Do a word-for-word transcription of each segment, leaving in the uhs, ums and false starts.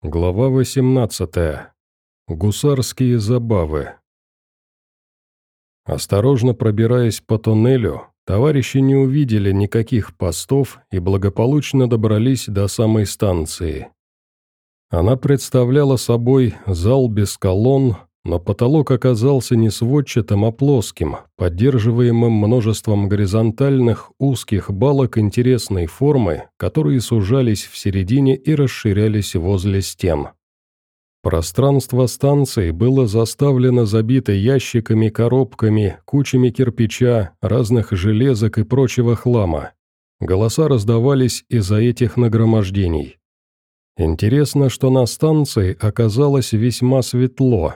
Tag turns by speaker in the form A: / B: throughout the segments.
A: Глава восемнадцатая. Гусарские забавы. Осторожно пробираясь по туннелю, товарищи не увидели никаких постов и благополучно добрались до самой станции. Она представляла собой зал без колонн, но потолок оказался не сводчатым, а плоским, поддерживаемым множеством горизонтальных узких балок интересной формы, которые сужались в середине и расширялись возле стен. Пространство станции было заставлено забито ящиками, коробками, кучами кирпича, разных железок и прочего хлама. Голоса раздавались из-за этих нагромождений. Интересно, что на станции оказалось весьма светло.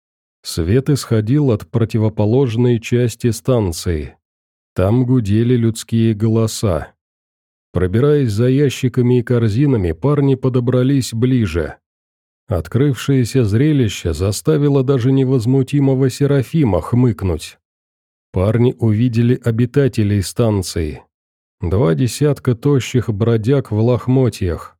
A: Свет исходил от противоположной части станции. Там гудели людские голоса. Пробираясь за ящиками и корзинами, парни подобрались ближе. Открывшееся зрелище заставило даже невозмутимого Серафима хмыкнуть. Парни увидели обитателей станции. Два десятка тощих бродяг в лохмотьях.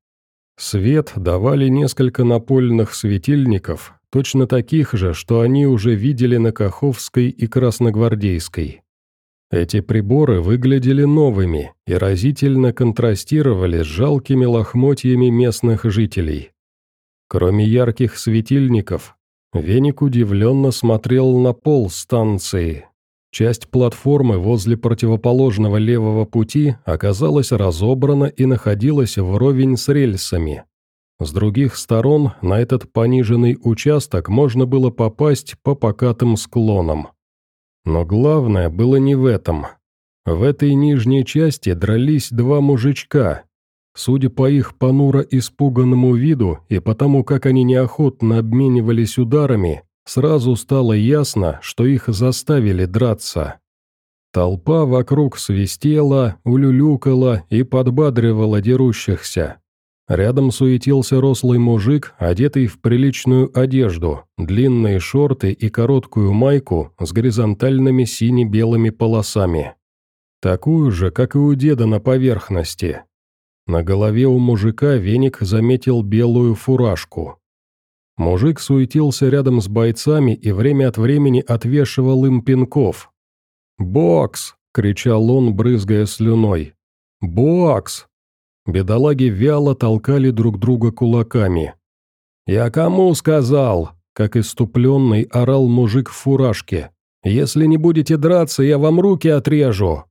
A: Свет давали несколько напольных светильников, точно таких же, что они уже видели на Каховской и Красногвардейской. Эти приборы выглядели новыми и разительно контрастировали с жалкими лохмотьями местных жителей. Кроме ярких светильников, Веник удивленно смотрел на пол станции. Часть платформы возле противоположного левого пути оказалась разобрана и находилась вровень с рельсами. С других сторон на этот пониженный участок можно было попасть по покатым склонам. Но главное было не в этом. В этой нижней части дрались два мужичка. Судя по их понуро испуганному виду и потому, как они неохотно обменивались ударами, сразу стало ясно, что их заставили драться. Толпа вокруг свистела, улюлюкала и подбадривала дерущихся. Рядом суетился рослый мужик, одетый в приличную одежду, длинные шорты и короткую майку с горизонтальными сине-белыми полосами. Такую же, как и у деда на поверхности. На голове у мужика Веник заметил белую фуражку. Мужик суетился рядом с бойцами и время от времени отвешивал им пинков. «Бокс!» — кричал он, брызгая слюной. «Бокс!» Бедолаги вяло толкали друг друга кулаками. «Я кому сказал?» — как иступленный орал мужик в фуражке. «Если не будете драться, я вам руки отрежу!»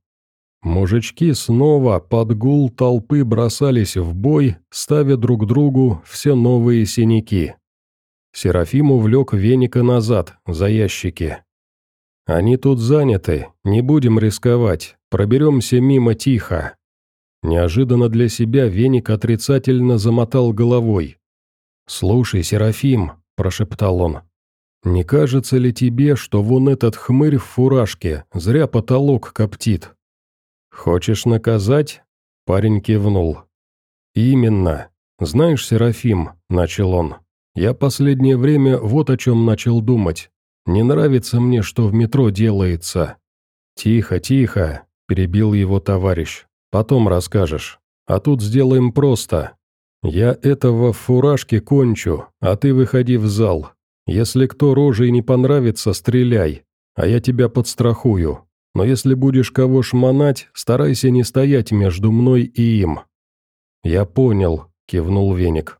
A: Мужички снова под гул толпы бросались в бой, ставя друг другу все новые синяки. Серафим увлек Веника назад, за ящики. «Они тут заняты, не будем рисковать, проберемся мимо тихо». Неожиданно для себя Веник отрицательно замотал головой. «Слушай, Серафим», – прошептал он, – «не кажется ли тебе, что вон этот хмырь в фуражке зря потолок коптит?» «Хочешь наказать?» – парень кивнул. «Именно. Знаешь, Серафим», – начал он, – «я последнее время вот о чем начал думать. Не нравится мне, что в метро делается». «Тихо, тихо», – перебил его товарищ. «Потом расскажешь. А тут сделаем просто. Я этого в фуражке кончу, а ты выходи в зал. Если кто рожей не понравится, стреляй, а я тебя подстрахую. Но если будешь кого шмонать, старайся не стоять между мной и им». «Я понял», – кивнул Веник.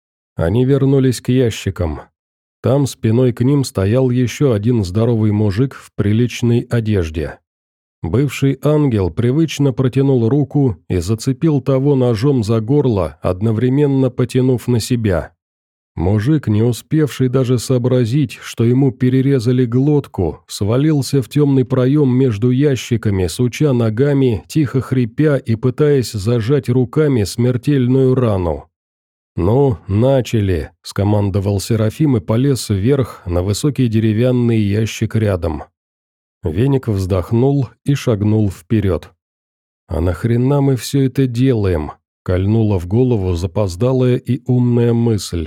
A: Они вернулись к ящикам. Там спиной к ним стоял еще один здоровый мужик в приличной одежде. Бывший ангел привычно протянул руку и зацепил того ножом за горло, одновременно потянув на себя. Мужик, не успевший даже сообразить, что ему перерезали глотку, свалился в темный проем между ящиками, суча ногами, тихо хрипя и пытаясь зажать руками смертельную рану. «Ну, начали», – скомандовал Серафим и полез вверх на высокий деревянный ящик рядом. Веник вздохнул и шагнул вперед. «А нахрена мы все это делаем?» – кольнула в голову запоздалая и умная мысль.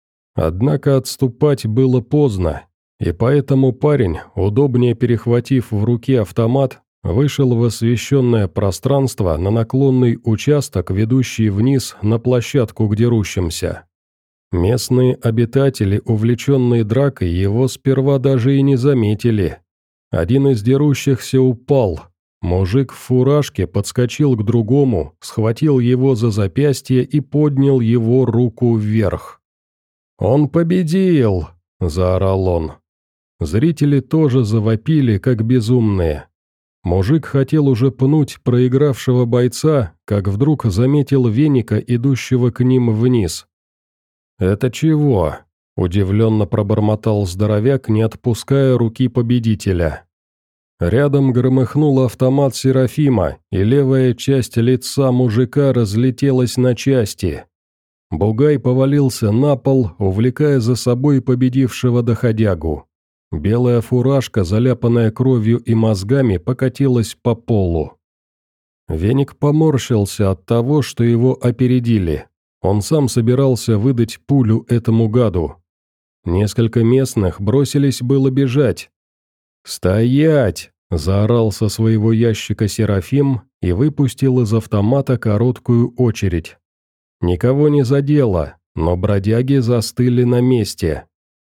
A: Однако отступать было поздно, и поэтому парень, удобнее перехватив в руке автомат, вышел в освещенное пространство на наклонный участок, ведущий вниз на площадку к дерущимся. Местные обитатели, увлеченные дракой, его сперва даже и не заметили. Один из дерущихся упал. Мужик в фуражке подскочил к другому, схватил его за запястье и поднял его руку вверх. «Он победил!» – заорал он. Зрители тоже завопили, как безумные. Мужик хотел уже пнуть проигравшего бойца, как вдруг заметил веника, идущего к ним вниз. «Это чего?» – удивленно пробормотал здоровяк, не отпуская руки победителя. Рядом громыхнул автомат Серафима, и левая часть лица мужика разлетелась на части. Бугай повалился на пол, увлекая за собой победившего доходягу. Белая фуражка, заляпанная кровью и мозгами, покатилась по полу. Веник поморщился от того, что его опередили. Он сам собирался выдать пулю этому гаду. Несколько местных бросились было бежать. «Стоять!» – заорал со своего ящика Серафим и выпустил из автомата короткую очередь. Никого не задело, но бродяги застыли на месте.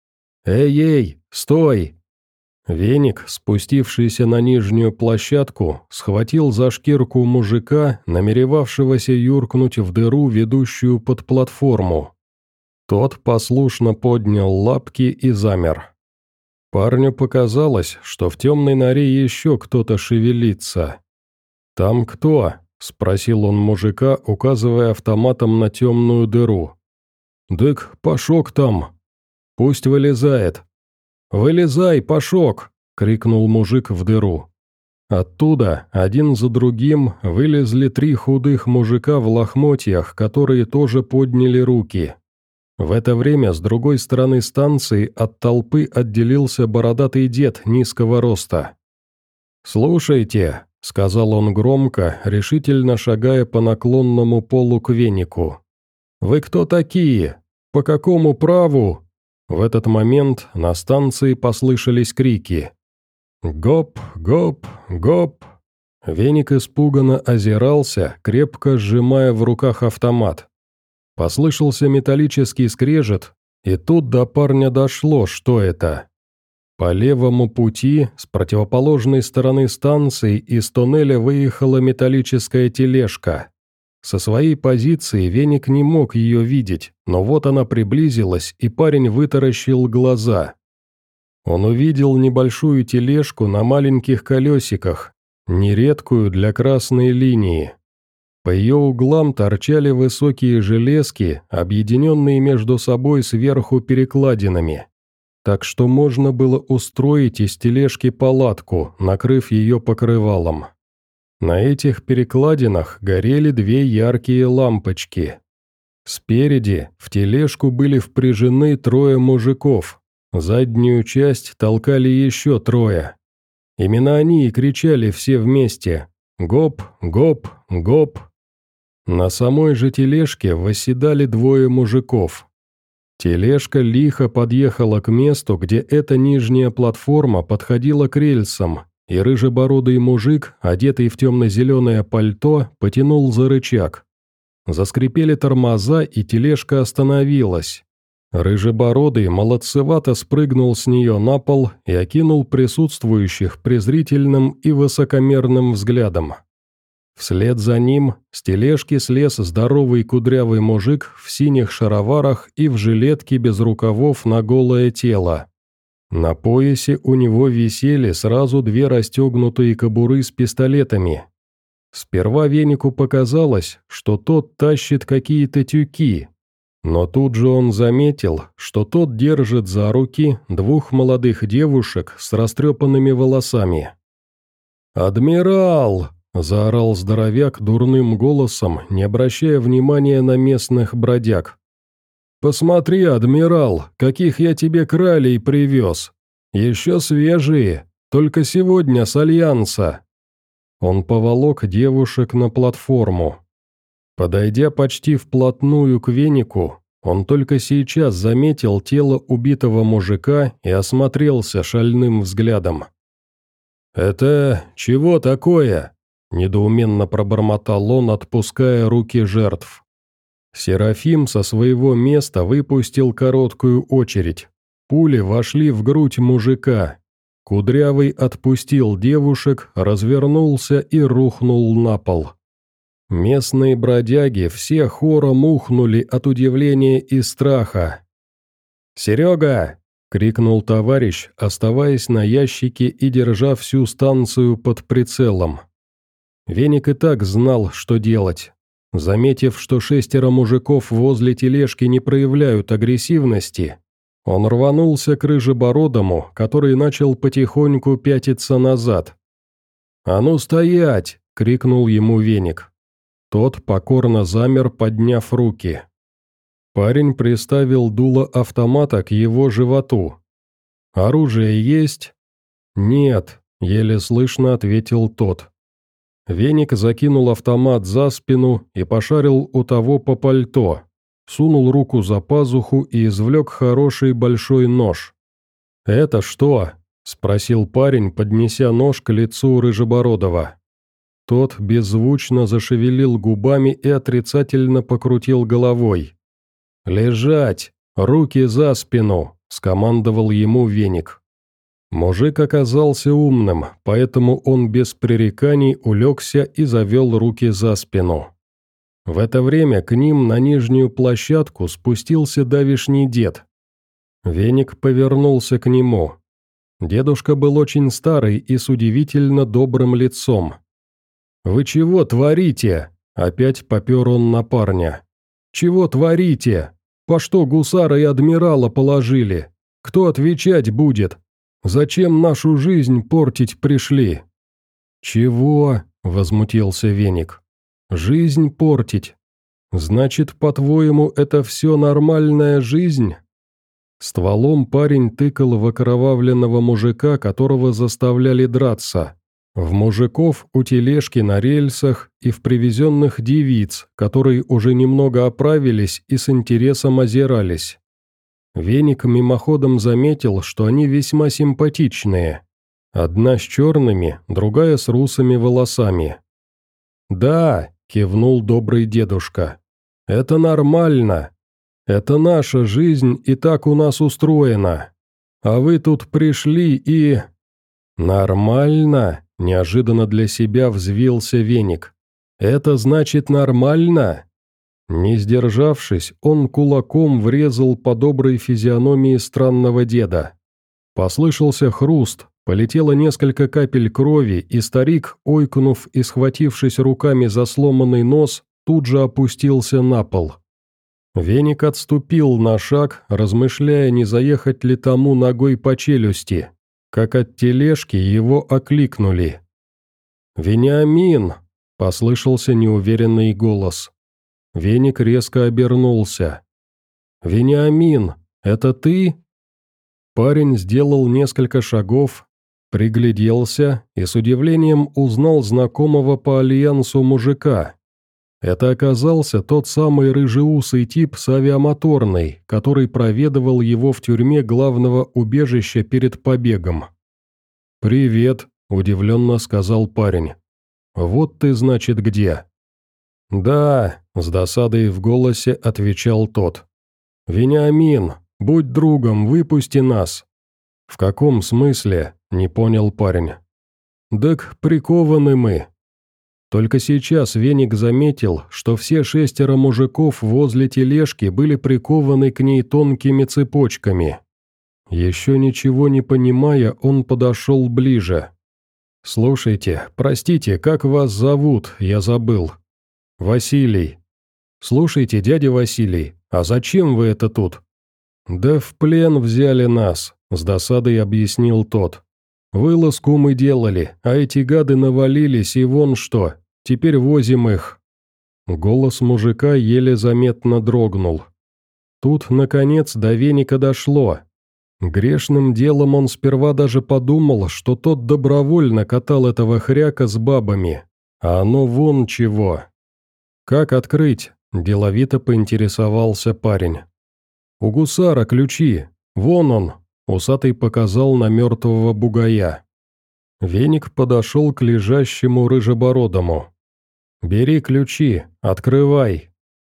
A: «Эй-эй, стой!» Веник, спустившийся на нижнюю площадку, схватил за шкирку мужика, намеревавшегося юркнуть в дыру, ведущую под платформу. Тот послушно поднял лапки и замер. Парню показалось, что в темной норе еще кто-то шевелится. «Там кто?» – спросил он мужика, указывая автоматом на темную дыру. «Дык, Пашок там. Пусть вылезает». «Вылезай, Пашок!» – крикнул мужик в дыру. Оттуда, один за другим, вылезли три худых мужика в лохмотьях, которые тоже подняли руки. В это время с другой стороны станции от толпы отделился бородатый дед низкого роста. «Слушайте», — сказал он громко, решительно шагая по наклонному полу к венику. «Вы кто такие? По какому праву?» В этот момент на станции послышались крики. «Гоп, гоп, гоп!» Веник испуганно озирался, крепко сжимая в руках автомат. Послышался металлический скрежет, и тут до парня дошло, что это. По левому пути, с противоположной стороны станции, из туннеля выехала металлическая тележка. Со своей позиции Веник не мог ее видеть, но вот она приблизилась, и парень вытаращил глаза. Он увидел небольшую тележку на маленьких колесиках, нередкую для красной линии. По ее углам торчали высокие железки, объединенные между собой сверху перекладинами. Так что можно было устроить из тележки палатку, накрыв ее покрывалом. На этих перекладинах горели две яркие лампочки. Спереди в тележку были впряжены трое мужиков, заднюю часть толкали еще трое. Именно они и кричали все вместе «Гоп, гоп, гоп». На самой же тележке восседали двое мужиков. Тележка лихо подъехала к месту, где эта нижняя платформа подходила к рельсам, и рыжебородый мужик, одетый в темно-зеленое пальто, потянул за рычаг. Заскрипели тормоза, и тележка остановилась. Рыжебородый молодцевато спрыгнул с нее на пол и окинул присутствующих презрительным и высокомерным взглядом. Вслед за ним с тележки слез здоровый кудрявый мужик в синих шароварах и в жилетке без рукавов на голое тело. На поясе у него висели сразу две расстегнутые кобуры с пистолетами. Сперва Венику показалось, что тот тащит какие-то тюки, но тут же он заметил, что тот держит за руки двух молодых девушек с растрепанными волосами. «Адмирал!» – заорал здоровяк дурным голосом, не обращая внимания на местных бродяг. «Посмотри, адмирал, каких я тебе кралей привез. Еще свежие, только сегодня с Альянса». Он поволок девушек на платформу. Подойдя почти вплотную к Венику, он только сейчас заметил тело убитого мужика и осмотрелся шальным взглядом. «Это чего такое?» – недоуменно пробормотал он, отпуская руки жертв. Серафим со своего места выпустил короткую очередь. Пули вошли в грудь мужика. Кудрявый отпустил девушек, развернулся и рухнул на пол. Местные бродяги все хором ухнули от удивления и страха. «Серега!» — крикнул товарищ, оставаясь на ящике и держа всю станцию под прицелом. Веник и так знал, что делать. Заметив, что шестеро мужиков возле тележки не проявляют агрессивности, он рванулся к рыжебородому, который начал потихоньку пятиться назад. «А ну стоять!» — крикнул ему Веник. Тот покорно замер, подняв руки. Парень приставил дуло автомата к его животу. «Оружие есть?» «Нет», — еле слышно ответил тот. Веник закинул автомат за спину и пошарил у того по пальто, сунул руку за пазуху и извлек хороший большой нож. «Это что?» — спросил парень, поднеся нож к лицу Рыжебородова. Тот беззвучно зашевелил губами и отрицательно покрутил головой. «Лежать! Руки за спину!» — скомандовал ему Веник. Мужик оказался умным, поэтому он без пререканий улегся и завел руки за спину. В это время к ним на нижнюю площадку спустился давишний дед. Веник повернулся к нему. Дедушка был очень старый и с удивительно добрым лицом. «Вы чего творите?» — опять попер он на парня. «Чего творите? По что гусара и адмирала положили? Кто отвечать будет? Зачем нашу жизнь портить пришли?» «Чего?» — возмутился Веник. «Жизнь портить? Значит, по-твоему, это все нормальная жизнь?» Стволом парень тыкал в окровавленного мужика, которого заставляли драться, в мужиков у тележки на рельсах и в привезенных девиц, которые уже немного оправились и с интересом озирались. Веник мимоходом заметил, что они весьма симпатичные. Одна с черными, другая с русыми волосами. «Да», — кивнул добрый дедушка, — «это нормально. Это наша жизнь и так у нас устроена. А вы тут пришли и...» «Нормально?» — неожиданно для себя взвился Веник. «Это значит нормально?» Не сдержавшись, он кулаком врезал по доброй физиономии странного деда. Послышался хруст, полетело несколько капель крови, и старик, ойкнув и схватившись руками за сломанный нос, тут же опустился на пол. Веник отступил на шаг, размышляя, не заехать ли тому ногой по челюсти, как от тележки его окликнули. «Вениамин!» — послышался неуверенный голос. Веник резко обернулся. «Вениамин, это ты?» Парень сделал несколько шагов, пригляделся и с удивлением узнал знакомого по альянсу мужика. Это оказался тот самый рыжеусый тип с авиамоторной, который проведывал его в тюрьме главного убежища перед побегом. «Привет», — удивленно сказал парень. «Вот ты, значит, где?» «Да», — с досадой в голосе отвечал тот. «Вениамин, будь другом, выпусти нас». «В каком смысле?» — не понял парень. «Так прикованы мы». Только сейчас Веник заметил, что все шестеро мужиков возле тележки были прикованы к ней тонкими цепочками. Еще ничего не понимая, он подошел ближе. «Слушайте, простите, как вас зовут, я забыл». «Василий». «Слушайте, дядя Василий, а зачем вы это тут?» «Да в плен взяли нас», — с досадой объяснил тот. «Вылазку мы делали, а эти гады навалились, и вон что, теперь возим их». Голос мужика еле заметно дрогнул. Тут, наконец, до Веника дошло. Грешным делом он сперва даже подумал, что тот добровольно катал этого хряка с бабами, а оно вон чего. «Как открыть?» – деловито поинтересовался парень. «У гусара ключи. Вон он», – усатый показал на мертвого бугая. Веник подошел к лежащему рыжебородому. «Бери ключи, открывай».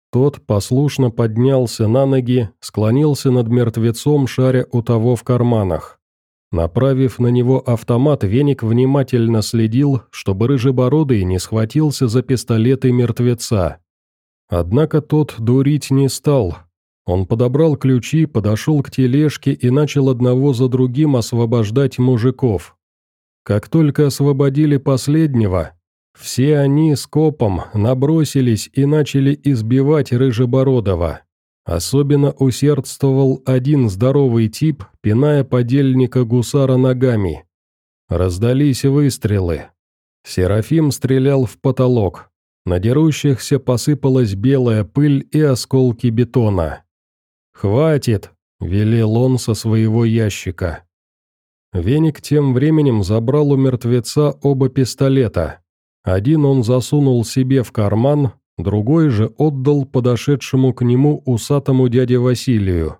A: Тот послушно поднялся на ноги, склонился над мертвецом, шаря у того в карманах. Направив на него автомат, Веник внимательно следил, чтобы Рыжебородый не схватился за пистолеты мертвеца. Однако тот дурить не стал. Он подобрал ключи, подошел к тележке и начал одного за другим освобождать мужиков. Как только освободили последнего, все они скопом набросились и начали избивать Рыжебородова. Особенно усердствовал один здоровый тип, пиная подельника гусара ногами. Раздались выстрелы. Серафим стрелял в потолок. На дерущихся посыпалась белая пыль и осколки бетона. «Хватит!» – велел он со своего ящика. Веник тем временем забрал у мертвеца оба пистолета. Один он засунул себе в карман, другой же отдал подошедшему к нему усатому дяде Василию.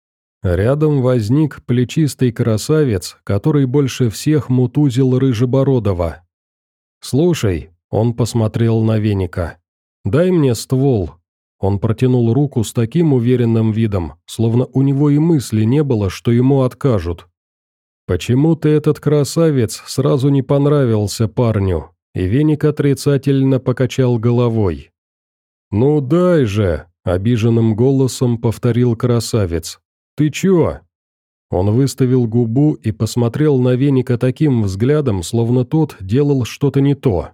A: Рядом возник плечистый красавец, который больше всех мутузил Рыжебородова. «Слушай», — он посмотрел на Веника, — «дай мне ствол». Он протянул руку с таким уверенным видом, словно у него и мысли не было, что ему откажут. Почему-то этот красавец сразу не понравился парню, и Веник отрицательно покачал головой. «Ну дай же!» – обиженным голосом повторил красавец. «Ты чё?» Он выставил губу и посмотрел на Веника таким взглядом, словно тот делал что-то не то.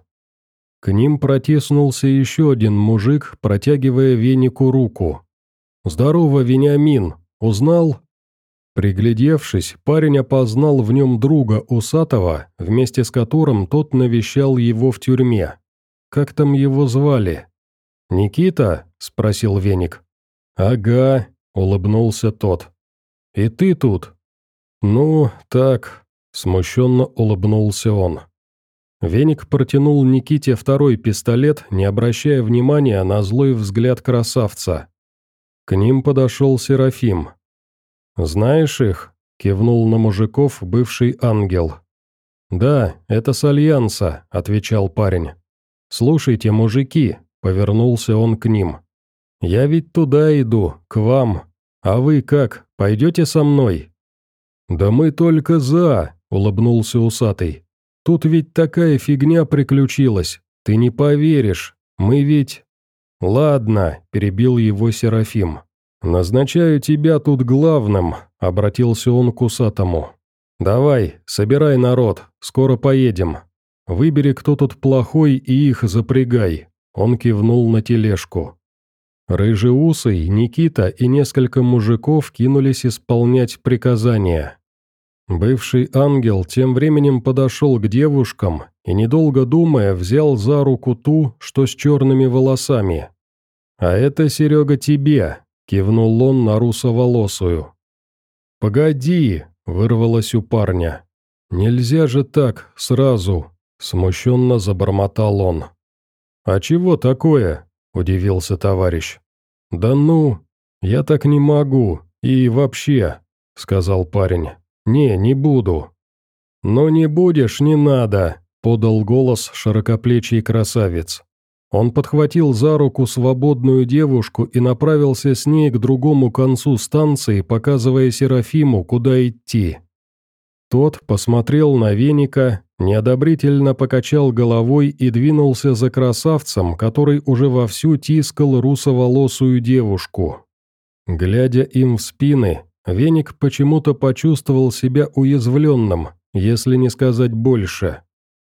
A: К ним протиснулся еще один мужик, протягивая Венику руку. «Здорово, Вениамин! Узнал?» Приглядевшись, парень опознал в нем друга усатого, вместе с которым тот навещал его в тюрьме. Как там его звали? «Никита?» – спросил Веник. «Ага», – улыбнулся тот. «И ты тут?» «Ну, так», – смущенно улыбнулся он. Веник протянул Никите второй пистолет, не обращая внимания на злой взгляд красавца. К ним подошел Серафим. «Знаешь их?» – кивнул на мужиков бывший ангел. «Да, это с Альянса», – отвечал парень. «Слушайте, мужики», – повернулся он к ним. «Я ведь туда иду, к вам. А вы как, пойдете со мной?» «Да мы только за», – улыбнулся усатый. «Тут ведь такая фигня приключилась, ты не поверишь, мы ведь...» «Ладно», – перебил его Серафим. «Назначаю тебя тут главным», — обратился он к усатому. «Давай, собирай народ, скоро поедем. Выбери, кто тут плохой, и их запрягай», — он кивнул на тележку. Рыжеусый, Никита и несколько мужиков кинулись исполнять приказания. Бывший ангел тем временем подошел к девушкам и, недолго думая, взял за руку ту, что с черными волосами. «А это, Серега, тебе», — кивнул он на русоволосую. «Погоди», — вырвалось у парня. «Нельзя же так, сразу», — смущенно забормотал он. «А чего такое?» — удивился товарищ. «Да ну, я так не могу, и вообще», — сказал парень. «Не, не буду». «Но не будешь, не надо», — подал голос широкоплечий красавец. Он подхватил за руку свободную девушку и направился с ней к другому концу станции, показывая Серафиму, куда идти. Тот посмотрел на Веника, неодобрительно покачал головой и двинулся за красавцем, который уже вовсю тискал русоволосую девушку. Глядя им в спины, Веник почему-то почувствовал себя уязвленным, если не сказать больше.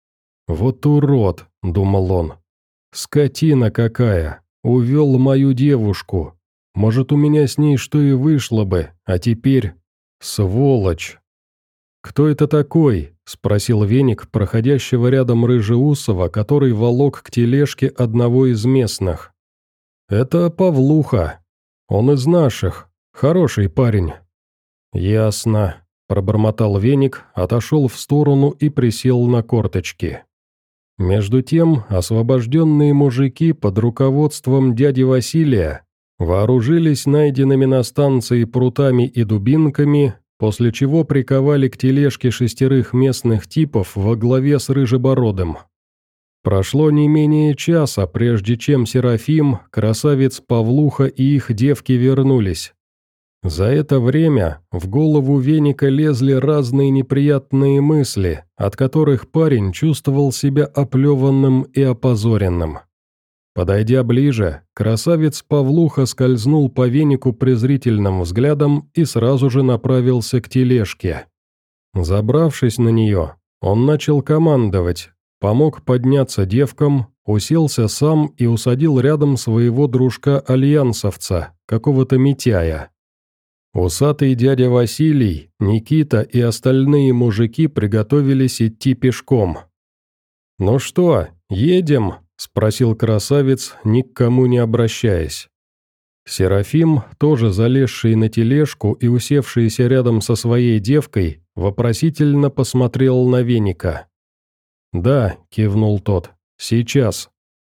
A: «Вот урод», — думал он. «Скотина какая! Увел мою девушку. Может, у меня с ней что и вышло бы, а теперь... Сволочь!» «Кто это такой?» – спросил Веник, проходящего рядом Рыжеусова, который волок к тележке одного из местных. «Это Павлуха. Он из наших. Хороший парень». «Ясно», – пробормотал Веник, отошел в сторону и присел на корточки. Между тем, освобожденные мужики под руководством дяди Василия вооружились найденными на станции прутами и дубинками, после чего приковали к тележке шестерых местных типов во главе с Рыжебородым. Прошло не менее часа, прежде чем Серафим, красавец Павлуха и их девки вернулись. За это время в голову Веника лезли разные неприятные мысли, от которых парень чувствовал себя оплеванным и опозоренным. Подойдя ближе, красавец Павлуха скользнул по Венику презрительным взглядом и сразу же направился к тележке. Забравшись на нее, он начал командовать, помог подняться девкам, уселся сам и усадил рядом своего дружка-альянсовца, какого-то Митяя. Усатый дядя Василий, Никита и остальные мужики приготовились идти пешком. «Ну что, едем?» – спросил красавец, ни к кому не обращаясь. Серафим, тоже залезший на тележку и усевшийся рядом со своей девкой, вопросительно посмотрел на Веника. «Да», – кивнул тот, – «сейчас».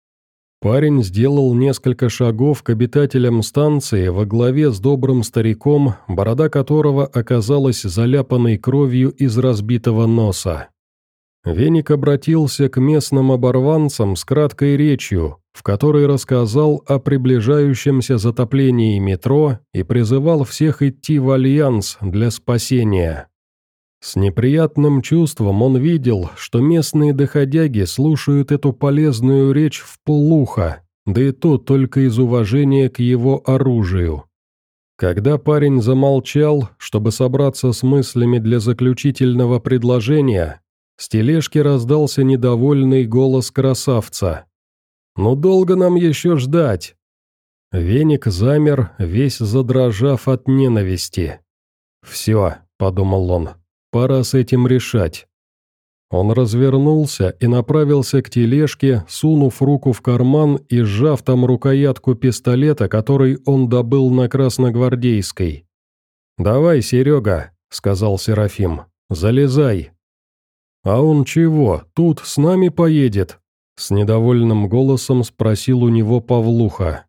A: Парень сделал несколько шагов к обитателям станции во главе с добрым стариком, борода которого оказалась заляпанной кровью из разбитого носа. Веник обратился к местным оборванцам с краткой речью, в которой рассказал о приближающемся затоплении метро и призывал всех идти в альянс для спасения. С неприятным чувством он видел, что местные доходяги слушают эту полезную речь вполуха, да и то только из уважения к его оружию. Когда парень замолчал, чтобы собраться с мыслями для заключительного предложения, с тележки раздался недовольный голос красавца. «Ну долго нам еще ждать?» Веник замер, весь задрожав от ненависти. «Все», — подумал он, — «пора с этим решать». Он развернулся и направился к тележке, сунув руку в карман и сжав там рукоятку пистолета, который он добыл на Красногвардейской. «Давай, Серега», — сказал Серафим, — «залезай». «А он чего, тут с нами поедет?» — с недовольным голосом спросил у него Павлуха.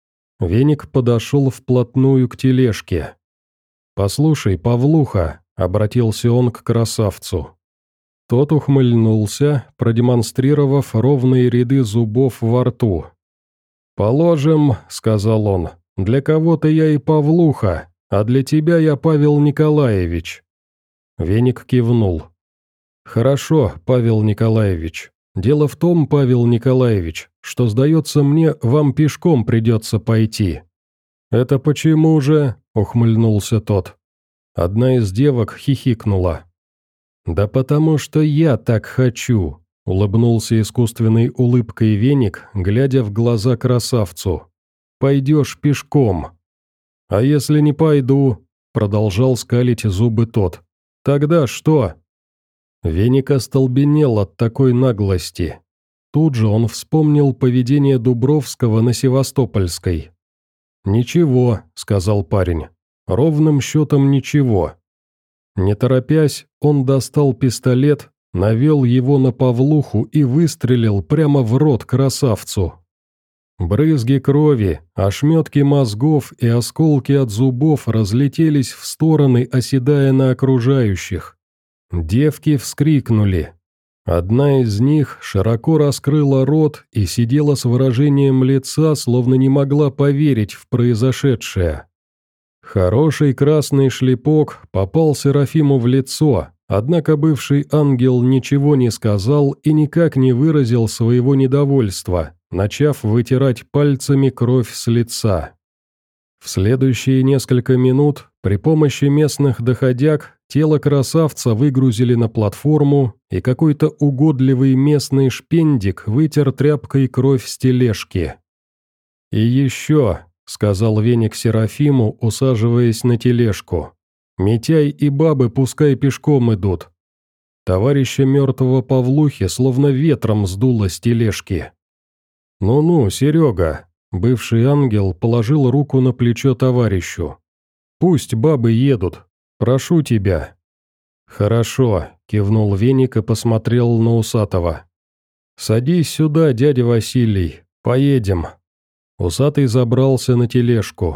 A: Веник подошел вплотную к тележке. «Послушай, Павлуха», — обратился он к красавцу. Тот ухмыльнулся, продемонстрировав ровные ряды зубов во рту. «Положим», — сказал он, — «для кого-то я и Павлуха, а для тебя я Павел Николаевич». Веник кивнул. «Хорошо, Павел Николаевич. Дело в том, Павел Николаевич, что, сдается мне, вам пешком придется пойти». «Это почему же?» — ухмыльнулся тот. Одна из девок хихикнула. «Да потому что я так хочу», — улыбнулся искусственной улыбкой Веник, глядя в глаза красавцу. «Пойдешь пешком». «А если не пойду?» — продолжал скалить зубы тот. «Тогда что?» Веник остолбенел от такой наглости. Тут же он вспомнил поведение Дубровского на Севастопольской. «Ничего», — сказал парень, — «ровным счетом ничего». Не торопясь, он достал пистолет, навел его на Павлуху и выстрелил прямо в рот красавцу. Брызги крови, ошметки мозгов и осколки от зубов разлетелись в стороны, оседая на окружающих. Девки вскрикнули. Одна из них широко раскрыла рот и сидела с выражением лица, словно не могла поверить в произошедшее. Хороший красный шлепок попал Серафиму в лицо, однако бывший ангел ничего не сказал и никак не выразил своего недовольства, начав вытирать пальцами кровь с лица. В следующие несколько минут при помощи местных доходяг тело красавца выгрузили на платформу, и какой-то угодливый местный шпендик вытер тряпкой кровь с тележки. «И еще», — сказал Веник Серафиму, усаживаясь на тележку, — «Митяй и бабы пускай пешком идут». Товарища мертвого Павлухи словно ветром сдуло с тележки. «Ну-ну, Серега», — бывший ангел положил руку на плечо товарищу. «Пусть бабы едут. Прошу тебя». «Хорошо», — кивнул Веник и посмотрел на Усатого. «Садись сюда, дядя Василий, поедем». Усатый забрался на тележку.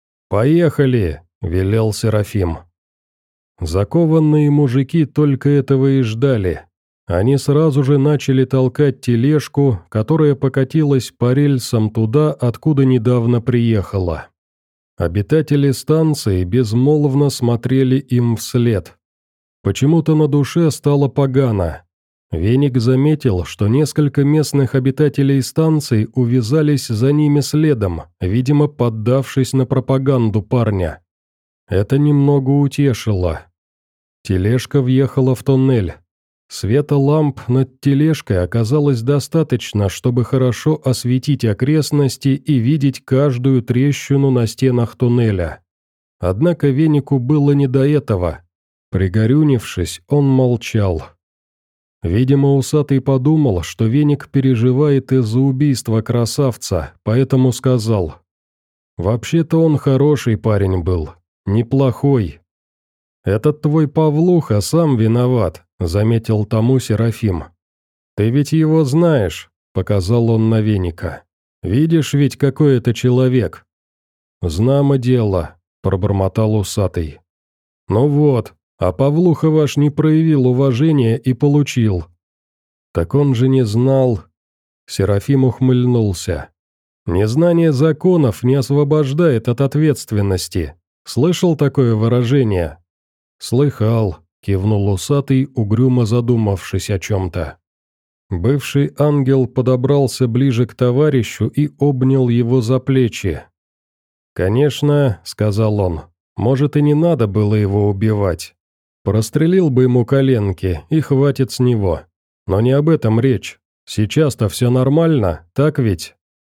A: «Поехали», — велел Серафим. Закованные мужики только этого и ждали. Они сразу же начали толкать тележку, которая покатилась по рельсам туда, откуда недавно приехала. Обитатели станции безмолвно смотрели им вслед. Почему-то на душе стало погано. Веник заметил, что несколько местных обитателей станции увязались за ними следом, видимо, поддавшись на пропаганду парня. Это немного утешило. Тележка въехала в туннель. Света ламп над тележкой оказалось достаточно, чтобы хорошо осветить окрестности и видеть каждую трещину на стенах туннеля. Однако Венику было не до этого. Пригорюнившись, он молчал. Видимо, усатый подумал, что Веник переживает из-за убийства красавца, поэтому сказал: «Вообще-то он хороший парень был, неплохой». «Этот твой Павлуха сам виноват», — заметил тому Серафим. «Ты ведь его знаешь», — показал он на Веника. «Видишь ведь, какой это человек». «Знамо дело», — пробормотал усатый. «Ну вот, а Павлуха ваш не проявил уважения и получил». «Так он же не знал». Серафим ухмыльнулся. «Незнание законов не освобождает от ответственности. Слышал такое выражение?» «Слыхал», — кивнул усатый, угрюмо задумавшись о чем-то. Бывший ангел подобрался ближе к товарищу и обнял его за плечи. «Конечно», — сказал он, — «может, и не надо было его убивать. Прострелил бы ему коленки, и хватит с него. Но не об этом речь. Сейчас-то все нормально, так ведь?»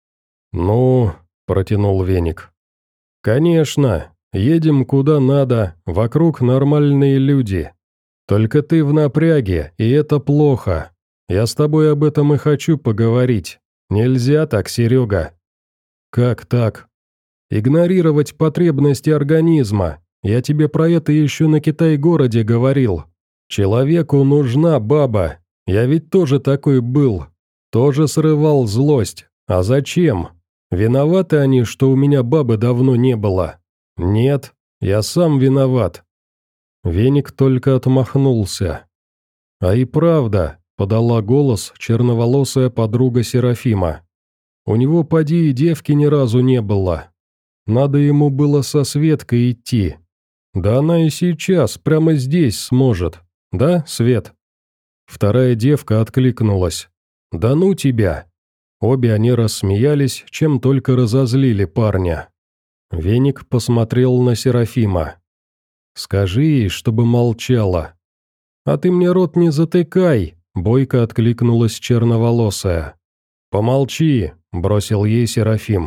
A: «Ну», — протянул Веник. «Конечно. Едем куда надо, вокруг нормальные люди. Только ты в напряге, и это плохо. Я с тобой об этом и хочу поговорить. Нельзя так, Серега». «Как так?» «Игнорировать потребности организма. Я тебе про это еще на Китай-городе говорил. Человеку нужна баба. Я ведь тоже такой был. Тоже срывал злость. А зачем? Виноваты они, что у меня бабы давно не было. Нет, я сам виноват». Веник только отмахнулся. «А и правда», — подала голос черноволосая подруга Серафима. «У него поди и девки ни разу не было. Надо ему было со Светкой идти. Да она и сейчас, прямо здесь сможет. Да, Свет?» Вторая девка откликнулась. «Да ну тебя!» Обе они рассмеялись, чем только разозлили парня. Веник посмотрел на Серафима. «Скажи ей, чтобы молчала». «А ты мне рот не затыкай», — бойко откликнулась черноволосая. «Помолчи», — бросил ей Серафим.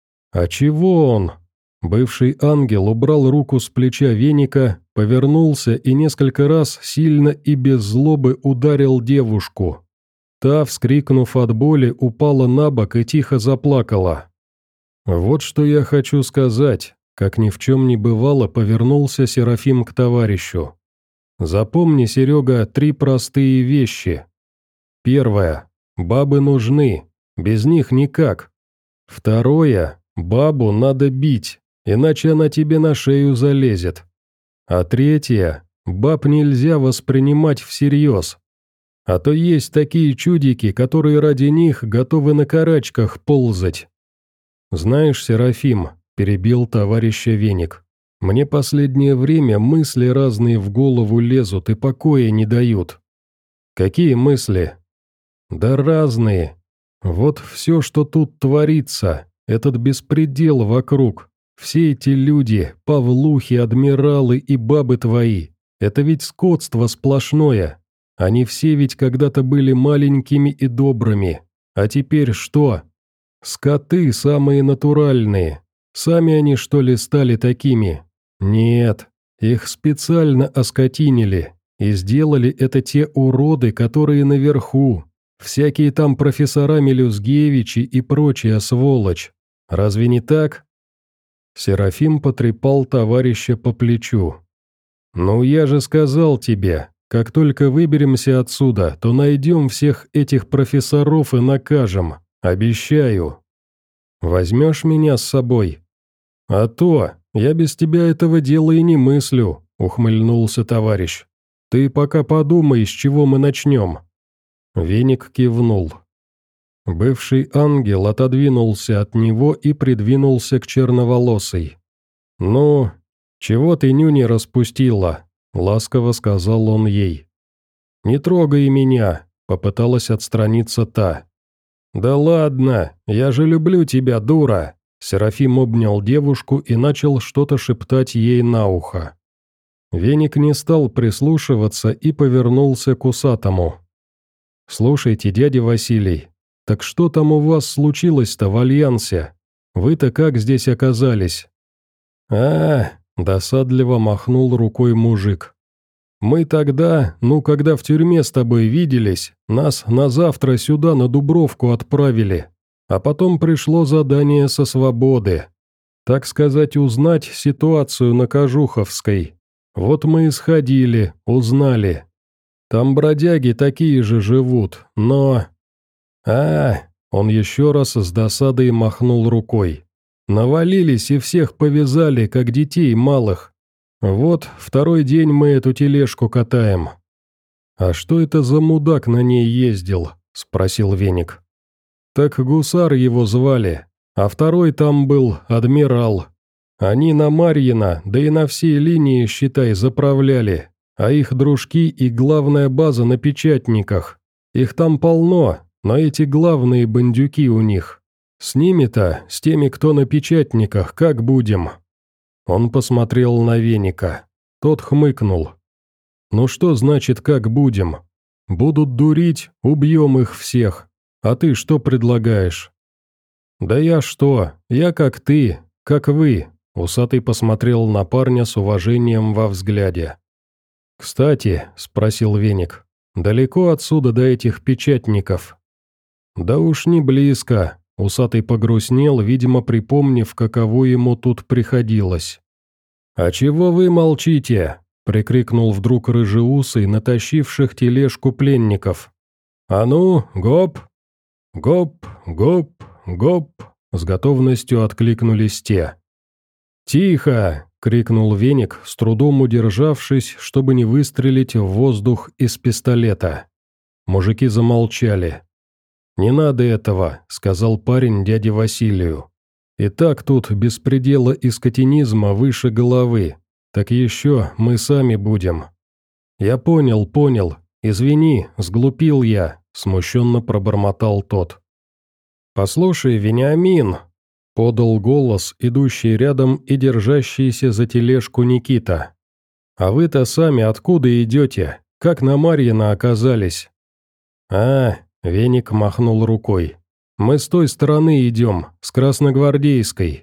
A: «А чего он?» Бывший ангел убрал руку с плеча Веника, повернулся и несколько раз сильно и без злобы ударил девушку. Та, вскрикнув от боли, упала на бок и тихо заплакала. «Вот что я хочу сказать», — как ни в чем не бывало, повернулся Серафим к товарищу. «Запомни, Серега, три простые вещи. Первое. Бабы нужны, без них никак. Второе. Бабу надо бить, иначе она тебе на шею залезет. А третье. Баб нельзя воспринимать всерьез. А то есть такие чудики, которые ради них готовы на карачках ползать». «Знаешь, Серафим», — перебил товарища Веник, — «мне последнее время мысли разные в голову лезут и покоя не дают». «Какие мысли?» «Да разные. Вот все, что тут творится, этот беспредел вокруг, все эти люди, павлухи, адмиралы и бабы твои, это ведь скотство сплошное. Они все ведь когда-то были маленькими и добрыми, а теперь что? Скоты самые натуральные. Сами они, что ли, стали такими? Нет, их специально оскотинили, и сделали это те уроды, которые наверху. Всякие там профессора Мелюзгевичи и прочая сволочь. Разве не так?» Серафим потрепал товарища по плечу. «Ну я же сказал тебе, как только выберемся отсюда, то найдем всех этих профессоров и накажем. Обещаю. Возьмешь меня с собой?» «А то, я без тебя этого дела и не мыслю», — ухмыльнулся товарищ. «Ты пока подумай, с чего мы начнем. Веник кивнул. Бывший ангел отодвинулся от него и придвинулся к черноволосой. «Ну, чего ты нюни распустила?» — ласково сказал он ей. «Не трогай меня», — попыталась отстраниться та. «Да ладно, я же люблю тебя, дура!» Серафим обнял девушку и начал что-то шептать ей на ухо. Веник не стал прислушиваться и повернулся к усатому. «Слушайте, дядя Василий, так что там у вас случилось-то в Альянсе? Вы-то как здесь оказались?» «А, — досадливо махнул рукой мужик. «Мы тогда, ну, когда в тюрьме с тобой виделись, нас на завтра сюда на Дубровку отправили, а потом пришло задание со свободы. Так сказать, узнать ситуацию на Кожуховской. Вот мы и сходили, узнали. Там бродяги такие же живут, но...» «А, — он еще раз с досадой махнул рукой. Навалились и всех повязали, как детей малых. Вот, второй день мы эту тележку катаем». «А что это за мудак на ней ездил?» — спросил Веник. «Так гусар его звали, а второй там был адмирал. Они на Марьино, да и на всей линии, считай, заправляли, а их дружки и главная база на Печатниках. Их там полно, но эти главные бандюки у них. С ними-то, с теми, кто на Печатниках, как будем?» Он посмотрел на Веника. Тот хмыкнул. «Ну что значит, как будем? Будут дурить, убьем их всех. А ты что предлагаешь?» «Да я что? Я как ты, как вы», — усатый посмотрел на парня с уважением во взгляде. «Кстати», — спросил Веник, — «далеко отсюда до этих Печатников?» «Да уж не близко», — усатый погрустнел, видимо, припомнив, каково ему тут приходилось. «А чего вы молчите?» — прикрикнул вдруг рыжеусый, натащивших тележку пленников. «А ну, гоп!» «Гоп, гоп, гоп!» — с готовностью откликнулись те. «Тихо!» — крикнул Веник, с трудом удержавшись, чтобы не выстрелить в воздух из пистолета. Мужики замолчали. «Не надо этого», — сказал парень дяде Василию. «И так тут беспредела и скотинизма выше головы. Так еще мы сами будем». «Я понял, понял. Извини, сглупил я», — смущенно пробормотал тот. «Послушай, Вениамин», — подал голос, идущий рядом и держащийся за тележку Никита. «А вы-то сами откуда идете? Как на Марьино оказались?» «А, — Веник махнул рукой. «Мы с той стороны идем, с Красногвардейской».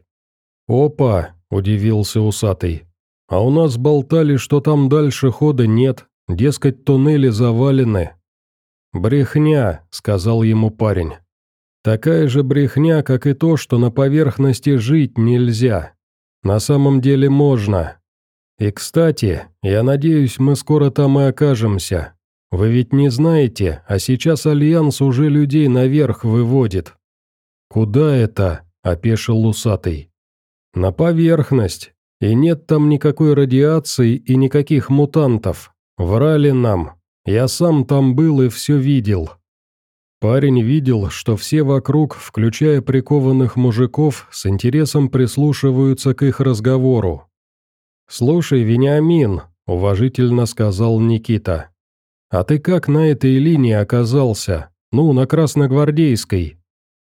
A: «Опа!» — удивился усатый. «А у нас болтали, что там дальше хода нет, дескать, туннели завалены». «Брехня», — сказал ему парень. «Такая же брехня, как и то, что на поверхности жить нельзя. На самом деле можно. И, кстати, я надеюсь, мы скоро там и окажемся. Вы ведь не знаете, а сейчас Альянс уже людей наверх выводит». «Куда это?» – опешил усатый. «На поверхность. И нет там никакой радиации и никаких мутантов. Врали нам. Я сам там был и все видел». Парень видел, что все вокруг, включая прикованных мужиков, с интересом прислушиваются к их разговору. «Слушай, Вениамин», – уважительно сказал Никита, – «а ты как на этой линии оказался? Ну, на Красногвардейской?»